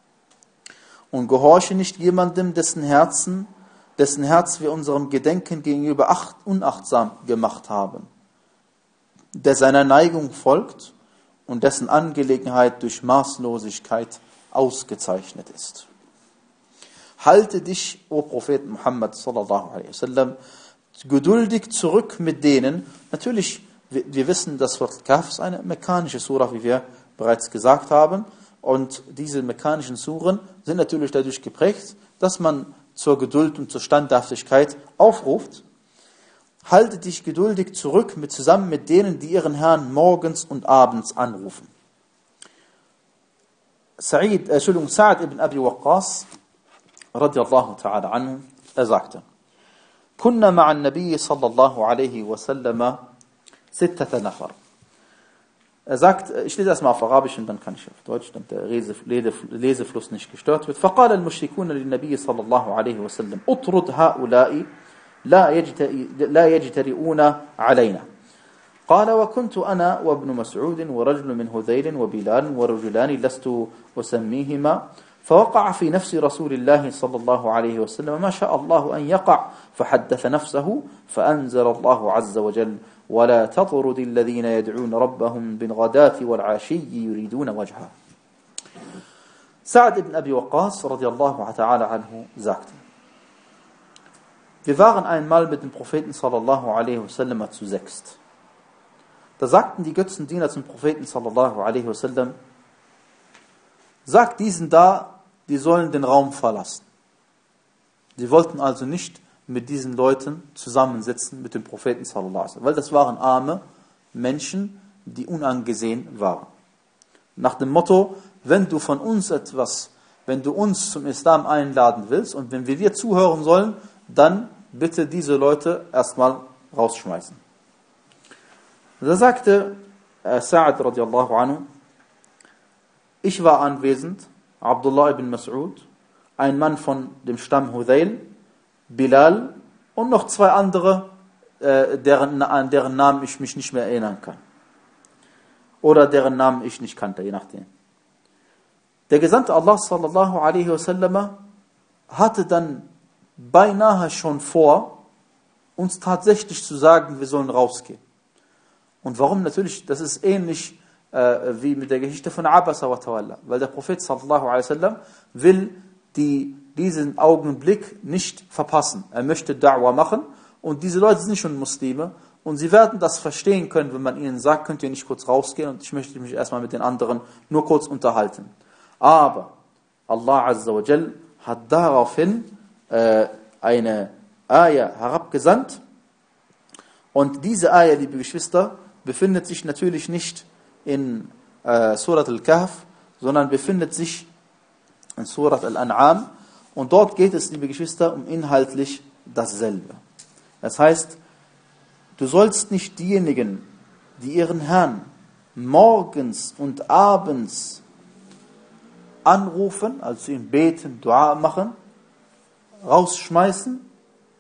A: Und gehorche nicht jemandem, dessen Herzen, dessen Herz wir unserem Gedenken gegenüber acht, unachtsam gemacht haben, der seiner Neigung folgt und dessen Angelegenheit durch Maßlosigkeit ausgezeichnet ist. Halte dich, o Prophet Muhammad sallallahu alaihi wasallam, geduldig zurück mit denen. Natürlich, wir, wir wissen, dass Surat Kahf ist eine mekkanische Surah, wie wir bereits gesagt haben. Und diese mekkanischen Suren sind natürlich dadurch geprägt, dass man zur Geduld und zur Standhaftigkeit aufruft. Halte dich geduldig zurück mit, zusammen mit denen, die ihren Herrn morgens und abends anrufen. Sa'id, äh, Entschuldigung, Sa'ad ibn Abi Waqqas radiyallahu ta'ala anhu, er sagte, Kunna ma'an Nabi sallallahu alaihi wasallam sittata nafar. Er sagt, ich lese erstmal auf Arabisch und dann kann ich auf Deutsch, damit der Lesefluss nicht gestört wird. فقال المشركون للنبي صلى الله عليه وسلم اطرد هؤلاء لا يجترئون علينا. قال وكنت أنا وابن مسعود ورجل من هذيل وبلال ورجلان لست أسميهما فوقع في نفس رسول الله صلى الله عليه وسلم ما شاء الله أن يقع فحدث نفسه فأنزل الله عز وجل ولا تطرد الذين يدعون ربهم بالغداة والعشي يريدون وجهه. Sa'ad ibn Abi Waqqas radiallahu ta'ala anhu sagte, wir waren einmal mit dem Propheten sallallahu alaihi wasallam zu sechst. Da sagten die Götzendiener zum Propheten sallallahu alaihi wasallam, sagt diesen da, die sollen den Raum verlassen. Sie wollten also nicht mit diesen Leuten zusammensitzen, mit dem Propheten sallallahu alaihi wasallam. Weil das waren arme Menschen, die unangesehen waren. Nach dem Motto, wenn du von uns etwas, wenn du uns zum Islam einladen willst und wenn wir dir zuhören sollen, dann bitte diese Leute erstmal rausschmeißen. Da sagte äh, Sa'ad radiallahu anhu, ich war anwesend, Abdullah ibn Mas'ud, ein Mann von dem Stamm Hudayl, Bilal und noch zwei andere, äh, deren, an deren Namen ich mich nicht mehr erinnern kann. Oder deren Namen ich nicht kannte, je nachdem. Der Gesandte Allah sallallahu alaihi wasallam hatte dann beinahe schon vor, uns tatsächlich zu sagen, wir sollen rausgehen. Und warum? Natürlich, das ist ähnlich äh, wie mit der Geschichte von Abasa wa Tawalla. Weil der Prophet sallallahu alaihi wasallam will die, diesen Augenblick nicht verpassen. Er möchte Da'wah machen und diese Leute sind schon Muslime und sie werden das verstehen können, wenn man ihnen sagt, könnt ihr nicht kurz rausgehen und ich möchte mich erstmal mit den anderen nur kurz unterhalten. Aber Allah Azza wa Jal hat daraufhin äh, eine Ayah herabgesandt und diese Ayah, liebe Geschwister, befindet sich natürlich nicht in äh, Surat al-Kahf, sondern befindet sich in Surat al-An'am und dort geht es, liebe Geschwister, um inhaltlich dasselbe. Das heißt, du sollst nicht diejenigen, die ihren Herrn morgens und abends anrufen, also ihn beten, Dua machen, rausschmeißen,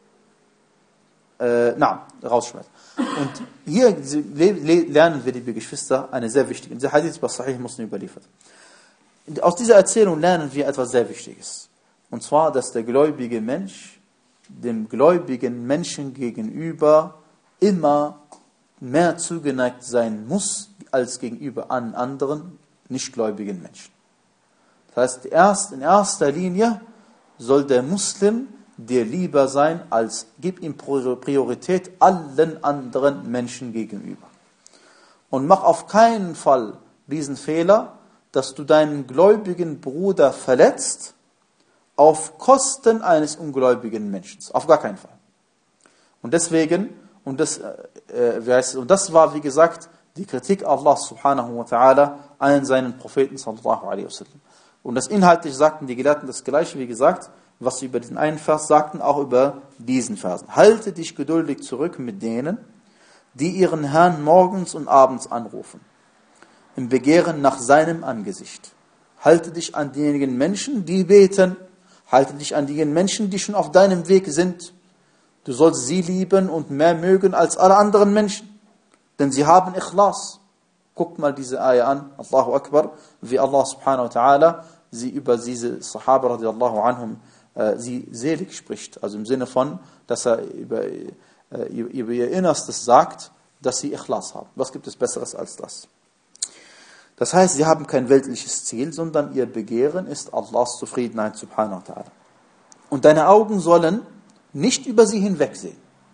A: äh, na, rausschmeißen. Und hier lernen wir, liebe Geschwister, eine sehr wichtige, dieser Hadith bei Sahih Muslim überliefert. Aus dieser Erzählung lernen wir etwas sehr Wichtiges. Und zwar, dass der gläubige Mensch dem gläubigen Menschen gegenüber immer mehr zugeneigt sein muss, als gegenüber an anderen nichtgläubigen Menschen. Das heißt, erst in erster Linie soll der Muslim dir lieber sein, als gib ihm Priorität allen anderen Menschen gegenüber. Und mach auf keinen Fall diesen Fehler, dass du deinen gläubigen Bruder verletzt, auf Kosten eines ungläubigen Menschen. Auf gar keinen Fall. Und deswegen, und das, äh, wie heißt es, und das war, wie gesagt, die Kritik Allah subhanahu wa ta'ala an seinen Propheten sallallahu alaihi wasallam. Und das inhaltlich sagten die Gelehrten das Gleiche, wie gesagt, was sie über diesen einen Vers sagten, auch über diesen Versen. Halte dich geduldig zurück mit denen, die ihren Herrn morgens und abends anrufen, im Begehren nach seinem Angesicht. Halte dich an diejenigen Menschen, die beten. Halte dich an diejenigen Menschen, die schon auf deinem Weg sind. Du sollst sie lieben und mehr mögen als alle anderen Menschen. Denn sie haben Ikhlas. Guckt mal diese Ayah an, Allahu Akbar, wie Allah subhanahu wa ta'ala sie über diese Sahaba radiallahu anhum äh, sie selig spricht. Also im Sinne von, dass er über, äh, über ihr Innerstes sagt, dass sie Ikhlas haben. Was gibt es Besseres als das? Das heißt, sie haben kein weltliches Ziel, sondern ihr Begehren ist Allahs Zufriedenheit subhanahu wa ta'ala. Und deine Augen sollen nicht über sie hinwegsehen,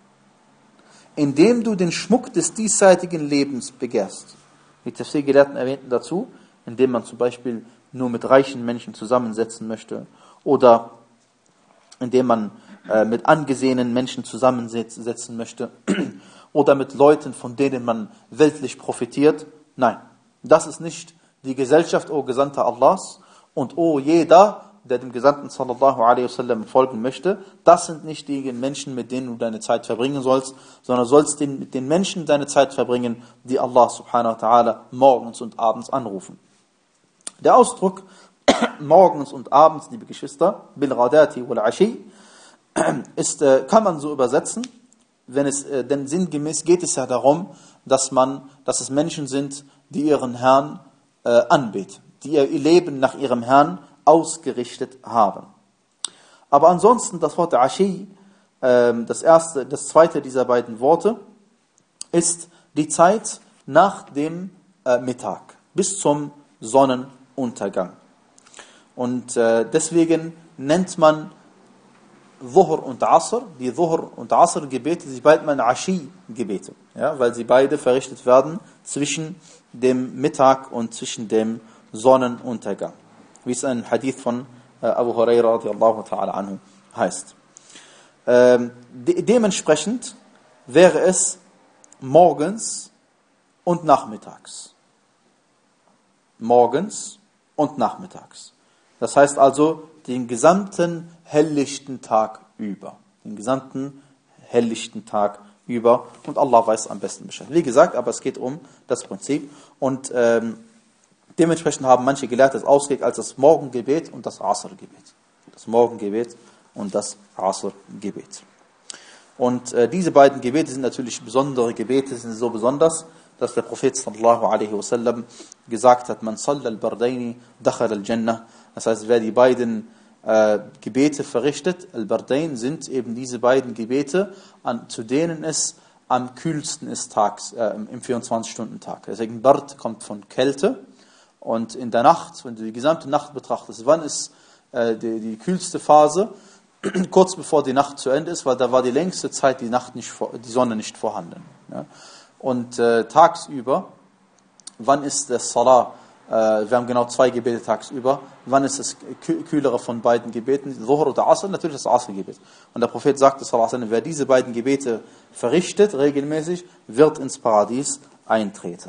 A: indem du den Schmuck des diesseitigen Lebens begehrst. Die Tafsir-Gelehrten erwähnten dazu, indem man zum Beispiel nur mit reichen Menschen zusammensetzen möchte oder indem man äh, mit angesehenen Menschen zusammensetzen möchte oder mit Leuten, von denen man weltlich profitiert. Nein, das ist nicht die Gesellschaft, o Gesandter Allahs, und o jeder, der dem Gesandten sallallahu alaihi wasallam folgen möchte. Das sind nicht die Menschen, mit denen du deine Zeit verbringen sollst, sondern sollst mit den Menschen deine Zeit verbringen, die Allah subhanahu wa ta'ala morgens und abends anrufen. Der Ausdruck morgens und abends, liebe Geschwister, bil Ghadati wal Ashi, ist, kann man so übersetzen, wenn es, denn sinngemäß geht es ja darum, dass man, dass es Menschen sind, die ihren Herrn äh, anbeten, die ihr Leben nach ihrem Herrn ausgerichtet haben. Aber ansonsten das Wort Ashi, äh, das erste, das zweite dieser beiden Worte, ist die Zeit nach dem äh, Mittag bis zum Sonnenuntergang. Und äh, deswegen nennt man Dhuhr und Asr, die Dhuhr und Asr Gebete, sie beide man Ashi Gebete, ja, weil sie beide verrichtet werden zwischen dem Mittag und zwischen dem Sonnenuntergang. Wie es ein Hadith von äh, Abu Hurairah radiallahu ta'ala anhu heißt. Ähm, de- dementsprechend wäre es morgens und nachmittags. Morgens und nachmittags. Das heißt also den gesamten helllichten Tag über. Den gesamten helllichten Tag über. Und Allah weiß am besten Bescheid. Wie gesagt, aber es geht um das Prinzip. Und ähm, dementsprechend haben manche Gelehrte es ausgelegt als das Morgengebet und das Asr-Gebet. Das Morgengebet und das Asr-Gebet. Und äh, diese beiden Gebete sind natürlich besondere Gebete, sind so besonders, dass der Prophet sallallahu alaihi wasallam gesagt hat, man salla al-bardaini dakhal al-jannah. Das heißt, wer die beiden äh, Gebete verrichtet, al-bardain sind eben diese beiden Gebete, an, zu denen es am kühlsten ist tags, äh, im vierundzwanzig-Stunden-Tag. Deswegen Bard kommt von Kälte. Und in der Nacht, wenn du die gesamte Nacht betrachtest, wann ist äh, die, die kühlste Phase? Kurz bevor die Nacht zu Ende ist, weil da war die längste Zeit die Nacht nicht, die Sonne nicht vorhanden. Ja? Und äh, tagsüber, wann ist das Salah? Äh, wir haben genau zwei Gebete tagsüber. Wann ist das kühlere von beiden Gebeten? Dhuhr oder Asr? Natürlich das Asr-Gebet. Und der Prophet sagte, sallallahu alaihi wasallam, wer diese beiden Gebete verrichtet, regelmäßig, wird ins Paradies eintreten.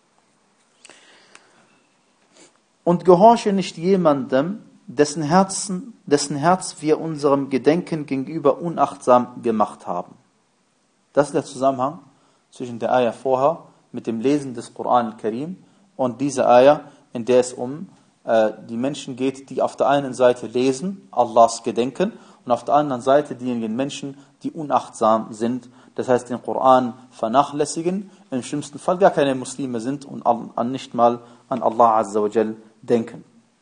A: Und gehorche nicht jemandem, dessen Herzen, dessen Herz wir unserem Gedenken gegenüber unachtsam gemacht haben. Das ist der Zusammenhang zwischen der Ayah vorher mit dem Lesen des Koran al-Karim und dieser Ayah, in der es um äh, die Menschen geht, die auf der einen Seite lesen, Allahs Gedenken, und auf der anderen Seite diejenigen Menschen, die unachtsam sind, das heißt den Koran vernachlässigen, im schlimmsten Fall gar keine Muslime sind und an, an nicht mal an Allah Azza wa Jal denken.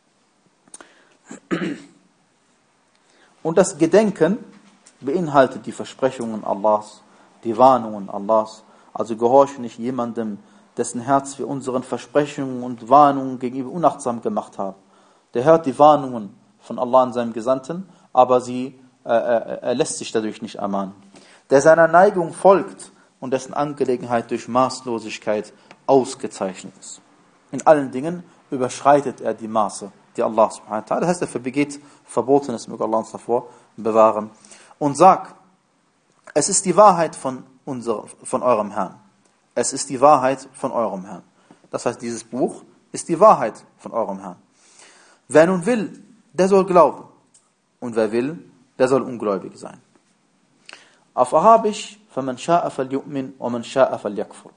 A: Und das Gedenken beinhaltet die Versprechungen Allahs, die Warnungen Allahs. Also gehorche nicht jemandem, dessen Herz wir unseren Versprechungen und Warnungen gegenüber unachtsam gemacht haben. Der hört die Warnungen von Allah und seinem Gesandten, aber sie, äh, er lässt sich dadurch nicht ermahnen. Der seiner Neigung folgt und dessen Angelegenheit durch Maßlosigkeit ausgezeichnet ist. In allen Dingen überschreitet er die Maße, die Allah subhanahu wa ta'ala, das heißt, er begeht Verbotenes, möge Allah uns davor bewahren. Und sag, es ist die Wahrheit von, unser, von eurem Herrn. Es ist die Wahrheit von eurem Herrn. Das heißt, dieses Buch ist die Wahrheit von eurem Herrn. Wer nun will, der soll glauben. Und wer will, der soll ungläubig sein. Auf Arabisch, فَمَنْ شَاءَ فَلْيُؤْمِنْ وَمَنْ شَاءَ فَلْيَكْفُرْ.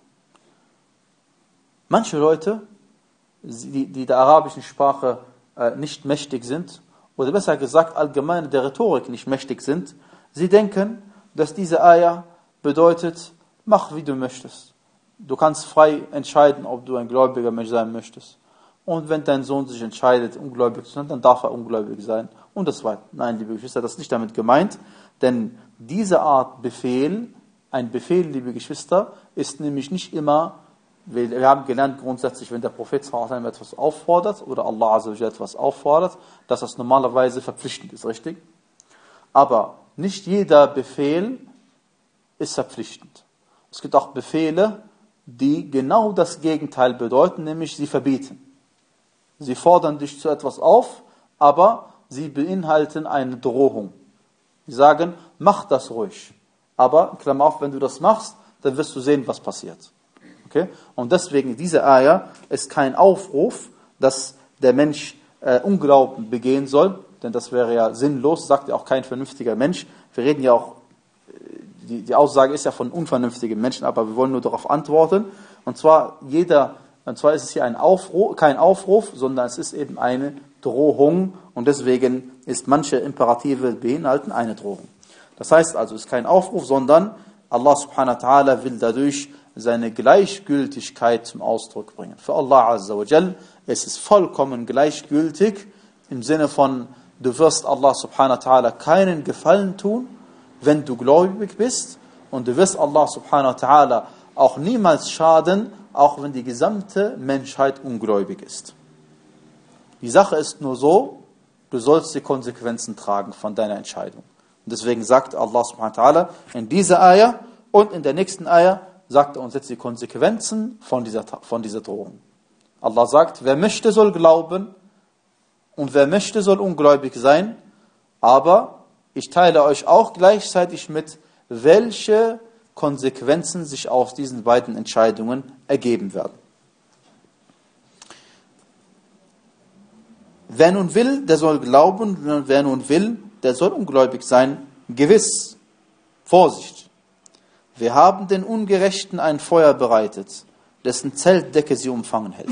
A: Manche Leute, die, die der arabischen Sprache äh, nicht mächtig sind, oder besser gesagt allgemein der Rhetorik nicht mächtig sind, sie denken, dass diese Ayah bedeutet, mach wie du möchtest. Du kannst frei entscheiden, ob du ein gläubiger Mensch sein möchtest. Und wenn dein Sohn sich entscheidet, ungläubig zu sein, dann darf er ungläubig sein. Und das weiter. Nein, liebe Geschwister, das ist nicht damit gemeint, denn diese Art Befehl, ein Befehl, liebe Geschwister, ist nämlich nicht immer, wir haben gelernt grundsätzlich, wenn der Prophet sallallahu alaihi wasallam etwas auffordert oder Allah azza wa jalla etwas auffordert, dass das normalerweise verpflichtend ist, richtig? Aber nicht jeder Befehl ist verpflichtend. Es gibt auch Befehle, die genau das Gegenteil bedeuten, nämlich sie verbieten. Sie fordern dich zu etwas auf, aber sie beinhalten eine Drohung. Sie sagen, mach das ruhig. Aber, Klammer auf, wenn du das machst, dann wirst du sehen, was passiert. Okay? Und deswegen, diese Ayah ist kein Aufruf, dass der Mensch äh, Unglauben begehen soll, denn das wäre ja sinnlos, sagt ja auch kein vernünftiger Mensch. Wir reden ja auch, die, die Aussage ist ja von unvernünftigen Menschen, aber wir wollen nur darauf antworten. Und zwar jeder, und zwar ist es hier ein Aufruf, kein Aufruf, sondern es ist eben eine Drohung und deswegen ist manche Imperative beinhalten eine Drohung. Das heißt also, es ist kein Aufruf, sondern Allah subhanahu wa ta'ala will dadurch seine Gleichgültigkeit zum Ausdruck bringen. Für Allah azza wa jal ist es vollkommen gleichgültig im Sinne von, du wirst Allah subhanahu wa ta'ala keinen Gefallen tun, wenn du gläubig bist, und du wirst Allah subhanahu wa ta'ala auch niemals schaden, auch wenn die gesamte Menschheit ungläubig ist. Die Sache ist nur so, du sollst die Konsequenzen tragen von deiner Entscheidung. Und deswegen sagt Allah subhanahu wa ta'ala in dieser Ayah und in der nächsten Ayah, sagt er uns jetzt die Konsequenzen von dieser, von dieser Drohung. Allah sagt, wer möchte, soll glauben und wer möchte, soll ungläubig sein, aber ich teile euch auch gleichzeitig mit, welche Konsequenzen sich aus diesen beiden Entscheidungen ergeben werden. Wer nun will, der soll glauben, wer nun will, der soll ungläubig sein. Gewiss, Vorsicht, wir haben den Ungerechten ein Feuer bereitet, dessen Zeltdecke sie umfangen hält.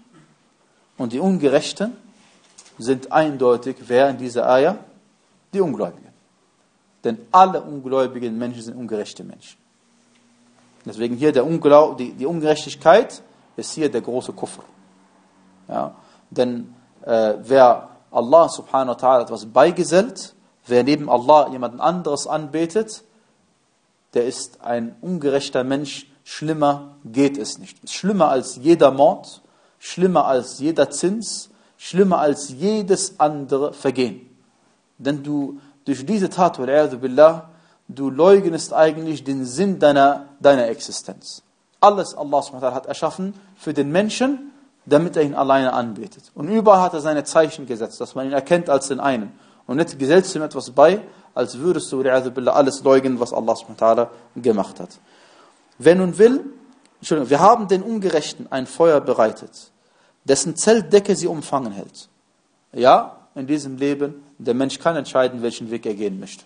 A: Und die Ungerechten sind eindeutig, wer in dieser Ayah? Die Ungläubigen. Denn alle ungläubigen Menschen sind ungerechte Menschen. Deswegen hier der Unglaub, die, die Ungerechtigkeit ist hier der große Kufr. Ja, denn äh, wer Allah subhanahu wa ta'ala etwas beigesellt, wer neben Allah jemanden anderes anbetet, der ist ein ungerechter Mensch. Schlimmer geht es nicht. Schlimmer als jeder Mord, schlimmer als jeder Zins, schlimmer als jedes andere Vergehen. Denn du, durch diese Tat, billah, du leugnest eigentlich den Sinn deiner, deiner Existenz. Alles Allah subhanahu wa ta'ala hat erschaffen für den Menschen, damit er ihn alleine anbetet. Und überall hat er seine Zeichen gesetzt, dass man ihn erkennt als den einen. Und nicht gesetzt ihm etwas bei, als würdest du billah, alles leugnen, was Allah subhanahu wa ta'ala gemacht hat. Wer nun will, Entschuldigung, wir haben den Ungerechten ein Feuer bereitet, dessen Zeltdecke sie umfangen hält. Ja, in diesem Leben, der Mensch kann entscheiden, welchen Weg er gehen möchte.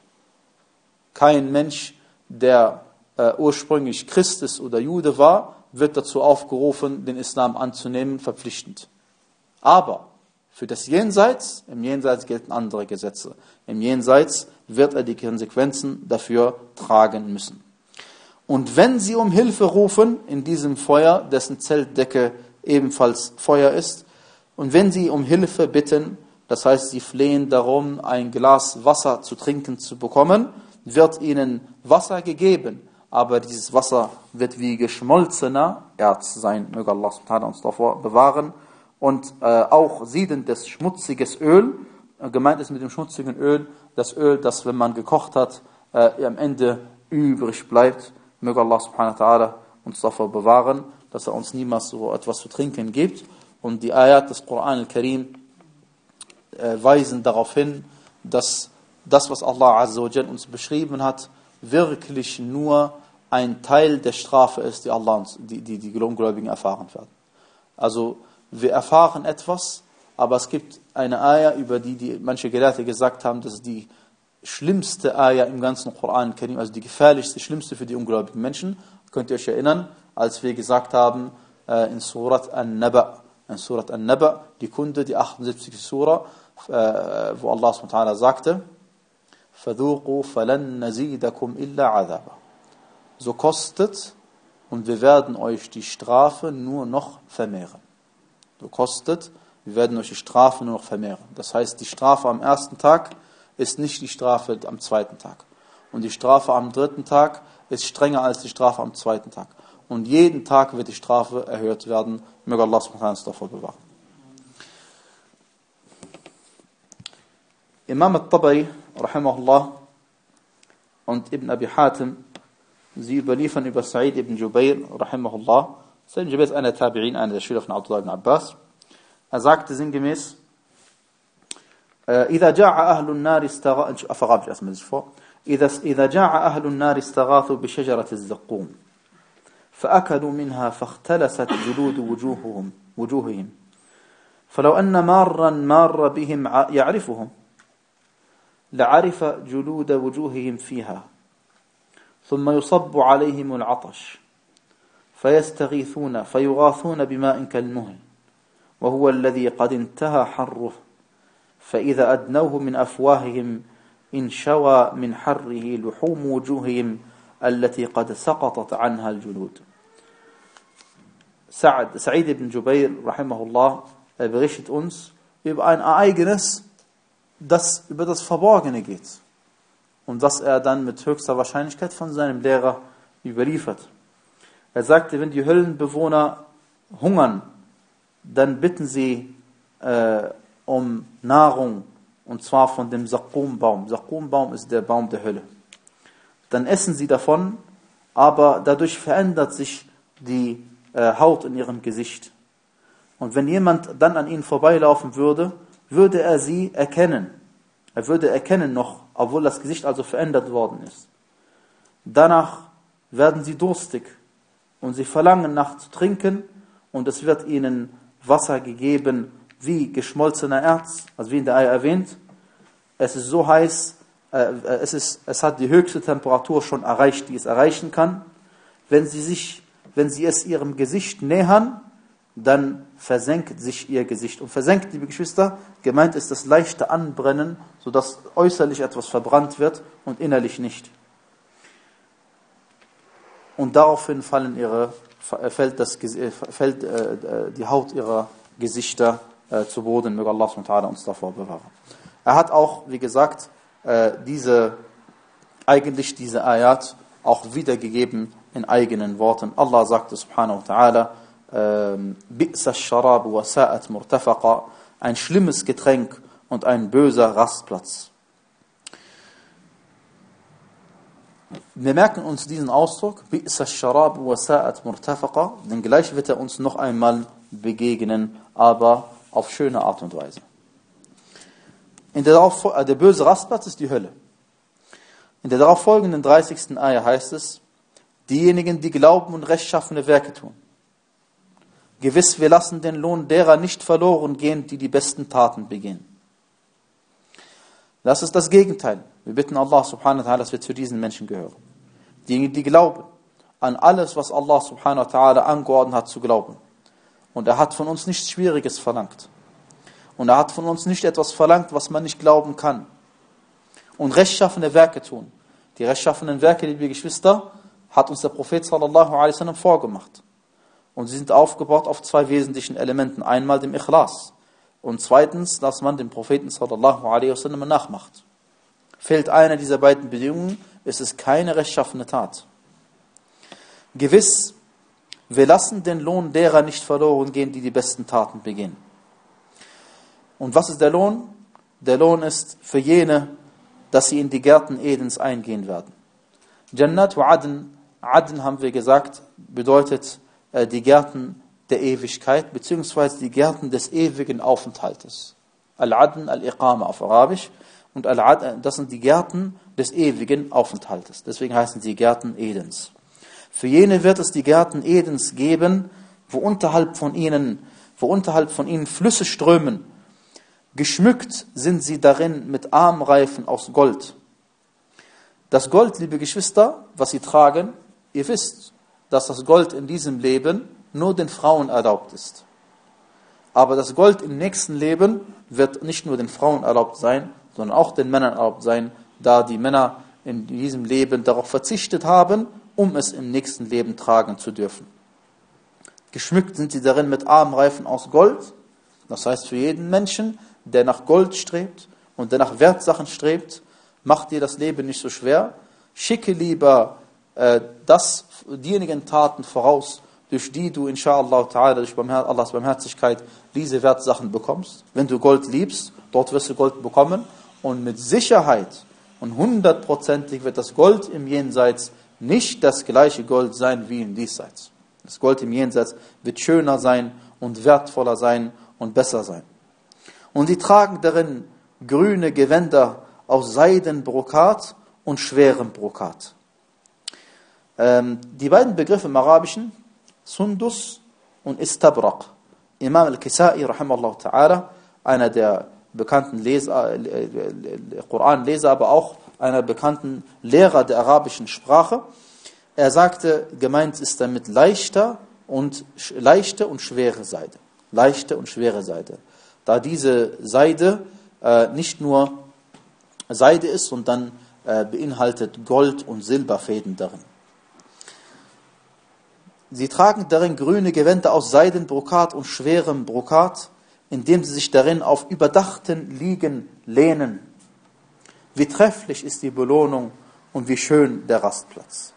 A: Kein Mensch, der äh, ursprünglich Christus oder Jude war, wird dazu aufgerufen, den Islam anzunehmen, verpflichtend. Aber für das Jenseits, im Jenseits gelten andere Gesetze. Im Jenseits wird er die Konsequenzen dafür tragen müssen. Und wenn sie um Hilfe rufen in diesem Feuer, dessen Zeltdecke ebenfalls Feuer ist, und wenn sie um Hilfe bitten, das heißt, sie flehen darum, ein Glas Wasser zu trinken zu bekommen, wird ihnen Wasser gegeben, aber dieses Wasser wird wie geschmolzener Erz sein. Möge Allah subhanahu uns davor bewahren. Und äh, auch siedendes, schmutziges Öl, äh, gemeint ist mit dem schmutzigen Öl, das Öl, das, wenn man gekocht hat, äh, am Ende übrig bleibt. Möge Allah subhanahu wa ta'ala uns davor bewahren, dass er uns niemals so etwas zu trinken gibt. Und die Ayat des Koran al-Karim äh, weisen darauf hin, dass das, was Allah azza wa jal uns beschrieben hat, wirklich nur ein Teil der Strafe ist, die Allah uns, die, die, die Ungläubigen erfahren werden. Also wir erfahren etwas, aber es gibt eine Ayah, über die, die manche Gelehrte gesagt haben, dass die schlimmste Ayah im ganzen Koran al-Karim, also die gefährlichste, schlimmste für die ungläubigen Menschen. Könnt ihr euch erinnern, als wir gesagt haben, äh, in Surat An-Naba, in Surat An-Naba, die Kunde, die achtundsiebzigste Surah, äh, wo Allah subhanahu wa ta'ala sagte, فَذُوقُوا فَلَنْ نَزِيدَكُمْ إِلَّا عَذَابًا. So kostet, und wir werden euch die Strafe nur noch vermehren. So kostet, wir werden euch die Strafe nur noch vermehren. Das heißt, die Strafe am ersten Tag ist nicht die Strafe am zweiten Tag. Und die Strafe am dritten Tag ist strenger als die Strafe am zweiten Tag. Und jeden Tag wird die Strafe erhöht werden. Möge Allah subhanahu wa ta'ala uns davor bewahren. Imam al-Tabari, rahimahullah, und Ibn Abi Hatim, sie überliefern über Sa'id ibn Jubair, rahimahullah. Sa'id ibn Jubair ist einer der Tabi'in, einer der Schüler von Abdullah ibn Abbas. Er sagte sinngemäß, إذا جاع أهل النار استغاثوا أفغاب اسم الزفور إذا إذا جاع أهل النار استغاثوا بشجرة الزقوم فأكلوا منها فاختلست جلود وجوههم وجوههم فلو أن مارا مار بهم يعرفهم لعرف جلود وجوههم فيها ثم يصب عليهم العطش فيستغيثون فيغاثون بماء كالمهل وهو الذي قد انتهى حره فإذا أدنوه من أفواههم انشوى من حره لحوم وجوههم التي قد سقطت عنها الجلود. Sa'id, Sa'id ibn Jubair, rahimahullah, er berichtet uns über ein Ereignis, das über das Verborgene geht. Und das er dann mit höchster Wahrscheinlichkeit von seinem Lehrer überliefert. Er sagte, wenn die Höllenbewohner hungern, dann bitten sie äh, um Nahrung, und zwar von dem Saqum-Baum. Saqum-Baum ist der Baum der Hölle. Dann essen sie davon, aber dadurch verändert sich die äh, Haut in ihrem Gesicht. Und wenn jemand dann an ihnen vorbeilaufen würde, würde er sie erkennen. Er würde erkennen noch obwohl das Gesicht also verändert worden ist. Danach werden sie durstig und sie verlangen nach zu trinken und es wird ihnen Wasser gegeben wie geschmolzener Erz, also wie in der Ayah erwähnt. Es ist so heiß, äh, es, ist, es hat die höchste Temperatur schon erreicht, die es erreichen kann. Wenn sie, sich, wenn sie es ihrem Gesicht nähern, dann versenkt sich ihr Gesicht. Und versenkt, liebe Geschwister, gemeint ist das leichte Anbrennen, sodass äußerlich etwas verbrannt wird und innerlich nicht. Und daraufhin fallen ihre, fällt, das, fällt äh, die Haut ihrer Gesichter äh, zu Boden. Möge Allah subhanahu wa ta'ala uns davor bewahren. Er hat auch, wie gesagt, äh, diese, eigentlich diese Ayat auch wiedergegeben in eigenen Worten. Allah sagte subhanahu wa ta'ala, بِئْسَ الشَّرَابُ وَسَاءَتْ مُرْتَفَقًا, ein schlimmes Getränk und ein böser Rastplatz. Wir merken uns diesen Ausdruck, بِئْسَ الشَّرَابُ وَسَاءَتْ مُرْتَفَقًا, denn gleich wird er uns noch einmal begegnen, aber auf schöne Art und Weise. In der, darauf, der böse Rastplatz ist die Hölle. In der darauf folgenden dreißigsten Ayah heißt es, diejenigen, die glauben und rechtschaffene Werke tun. Gewiss, wir lassen den Lohn derer nicht verloren gehen, die die besten Taten begehen. Das ist das Gegenteil. Wir bitten Allah subhanahu wa ta'ala, dass wir zu diesen Menschen gehören. Diejenigen, die glauben an alles, was Allah subhanahu wa ta'ala angeordnet hat zu glauben. Und er hat von uns nichts Schwieriges verlangt. Und er hat von uns nicht etwas verlangt, was man nicht glauben kann. Und rechtschaffene Werke tun. Die rechtschaffenen Werke, liebe Geschwister, hat uns der Prophet sallallahu alaihi wasallam vorgemacht. Und sie sind aufgebaut auf zwei wesentlichen Elementen. Einmal dem Ikhlas. Und zweitens, dass man dem Propheten sallallahu alaihi wasallam nachmacht. Fehlt einer dieser beiden Bedingungen, ist es keine rechtschaffene Tat. Gewiss, wir lassen den Lohn derer nicht verloren gehen, die die besten Taten begehen. Und was ist der Lohn? Der Lohn ist für jene, dass sie in die Gärten Edens eingehen werden. Jannat wa Adn, Adn haben wir gesagt, bedeutet die Gärten der Ewigkeit, beziehungsweise die Gärten des ewigen Aufenthaltes. Al-Adn, Al-Iqama auf Arabisch. Und Al-Adn, das sind die Gärten des ewigen Aufenthaltes. Deswegen heißen sie Gärten Edens. Für jene wird es die Gärten Edens geben, wo unterhalb von ihnen, wo unterhalb von ihnen Flüsse strömen. Geschmückt sind sie darin mit Armreifen aus Gold. Das Gold, liebe Geschwister, was sie tragen, ihr wisst, dass das Gold in diesem Leben nur den Frauen erlaubt ist. Aber das Gold im nächsten Leben wird nicht nur den Frauen erlaubt sein, sondern auch den Männern erlaubt sein, da die Männer in diesem Leben darauf verzichtet haben, um es im nächsten Leben tragen zu dürfen. Geschmückt sind sie darin mit Armreifen aus Gold. Das heißt, für jeden Menschen, der nach Gold strebt und der nach Wertsachen strebt, macht dir das Leben nicht so schwer. Schicke lieber äh, das, diejenigen Taten voraus, durch die du inshallah ta'ala, durch Allahs Barmherzigkeit, diese Wertsachen bekommst. Wenn du Gold liebst, dort wirst du Gold bekommen. Und mit Sicherheit und hundertprozentig wird das Gold im Jenseits nicht das gleiche Gold sein wie im Diesseits. Das Gold im Jenseits wird schöner sein und wertvoller sein und besser sein. Und sie tragen darin grüne Gewänder aus Seidenbrokat und schwerem Brokat. Ähm, die beiden Begriffe im Arabischen, Sundus und Istabraq. Imam al-Kisai, rahimahullah ta'ala, einer der bekannten Leser, äh, Koranleser, aber auch einer bekannten Lehrer der arabischen Sprache, er sagte, gemeint ist damit leichter und, leichte und schwere Seide. Leichte und schwere Seide. Da diese Seide äh, nicht nur Seide ist, sondern äh, beinhaltet Gold- und Silberfäden darin. Sie tragen darin grüne Gewänder aus Seidenbrokat und schwerem Brokat, indem sie sich darin auf überdachten Liegen lehnen. Wie trefflich ist die Belohnung und wie schön der Rastplatz.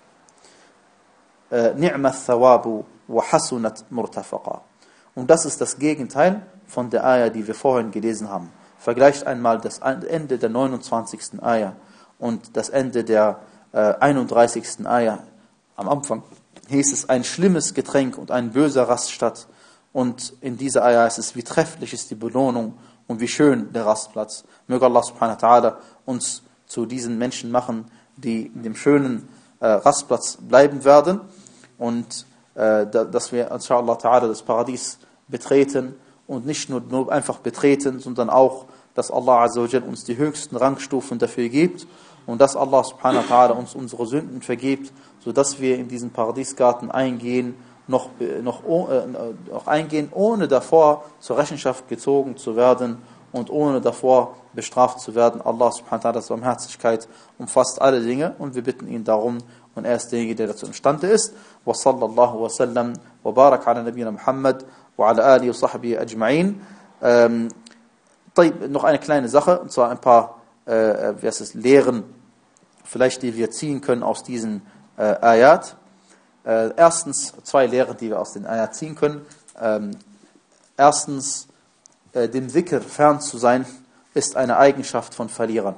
A: Ni'mat thawabu wa hasunat murtafaqa. Und das ist das Gegenteil von der Ayah, die wir vorhin gelesen haben. Vergleicht einmal das Ende der neunundzwanzigsten Ayah und das Ende der einunddreißigsten Ayah. Am Anfang hieß es ein schlimmes Getränk und ein böser Raststadt. Und in dieser Ayah heißt es, wie trefflich ist die Belohnung und wie schön der Rastplatz. Möge Allah subhanahu wa ta'ala uns zu diesen Menschen machen, die in dem schönen äh, Rastplatz bleiben werden und äh, da, dass wir inshallah ta'ala das Paradies betreten und nicht nur, nur einfach betreten, sondern auch, dass Allah Azza wa Jal uns die höchsten Rangstufen dafür gibt und dass Allah subhanahu wa ta'ala uns unsere Sünden vergibt, sodass wir in diesen Paradiesgarten eingehen, noch, noch, äh, noch eingehen, ohne davor zur Rechenschaft gezogen zu werden und ohne davor bestraft zu werden. Allah subhanahu wa ta'ala's Barmherzigkeit umfasst alle Dinge und wir bitten ihn darum und er ist derjenige, der dazu imstande ist. Wa sallallahu wa sallam wa barak ala nabiyina Muhammad wa ala alihi wa sahbihi ajma'in. Ähm, noch eine kleine Sache, und zwar ein paar äh, wie heißt es, Lehren, vielleicht die wir ziehen können aus diesen äh, Ayat. Äh, erstens, zwei Lehren, die wir aus den Ayat ziehen können. Ähm, erstens, äh, dem Dhikr fern zu sein, ist eine Eigenschaft von Verlierern.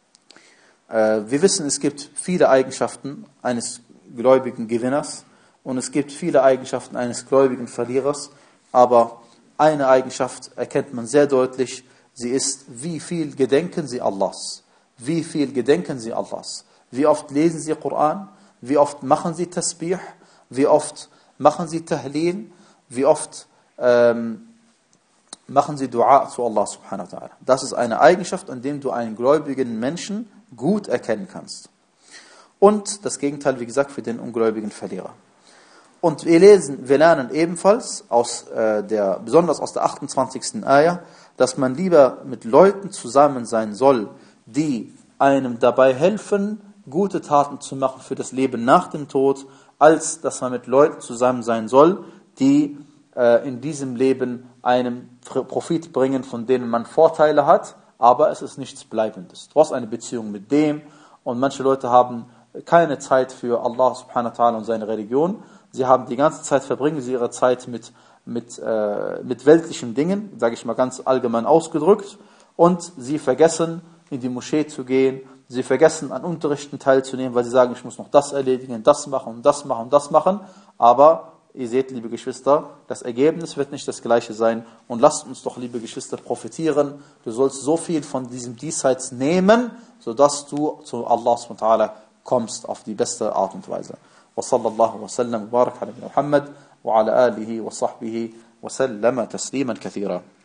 A: Äh, wir wissen, es gibt viele Eigenschaften eines gläubigen Gewinners und es gibt viele Eigenschaften eines gläubigen Verlierers, aber eine Eigenschaft erkennt man sehr deutlich, sie ist, wie viel gedenken sie Allahs? Wie viel gedenken sie Allahs? Wie oft lesen sie Koran? Wie oft machen sie Tasbih? Wie oft machen sie Tahlil? Wie oft ähm, machen sie Dua zu Allah subhanahu wa ta'ala? Das ist eine Eigenschaft, an der du einen gläubigen Menschen gut erkennen kannst. Und das Gegenteil, wie gesagt, für den ungläubigen Verlierer. Und wir lesen, wir lernen ebenfalls, aus, äh, der, besonders aus der achtundzwanzigsten Ayah, dass man lieber mit Leuten zusammen sein soll, die einem dabei helfen, gute Taten zu machen für das Leben nach dem Tod, als dass man mit Leuten zusammen sein soll, die äh, in diesem Leben einem Profit bringen, von denen man Vorteile hat, aber es ist nichts Bleibendes. Du hast eine Beziehung mit dem und manche Leute haben keine Zeit für Allah subhanahu wa ta'ala und seine Religion. Sie haben die ganze Zeit, verbringen sie ihre Zeit mit, mit, äh, mit weltlichen Dingen, sage ich mal ganz allgemein ausgedrückt, und sie vergessen, in die Moschee zu gehen, sie vergessen, an Unterrichten teilzunehmen, weil sie sagen, ich muss noch das erledigen, das machen und das machen und das machen, aber ihr seht, liebe Geschwister, das Ergebnis wird nicht das gleiche sein und lasst uns doch, liebe Geschwister, profitieren. Du sollst so viel von diesem Diesseits nehmen, sodass du zu Allah subhanahu wa ta'ala kommst auf die beste Art und Weise. وصلى الله وسلم وبارك على محمد وعلى آله وصحبه وسلم تسليما كثيرا.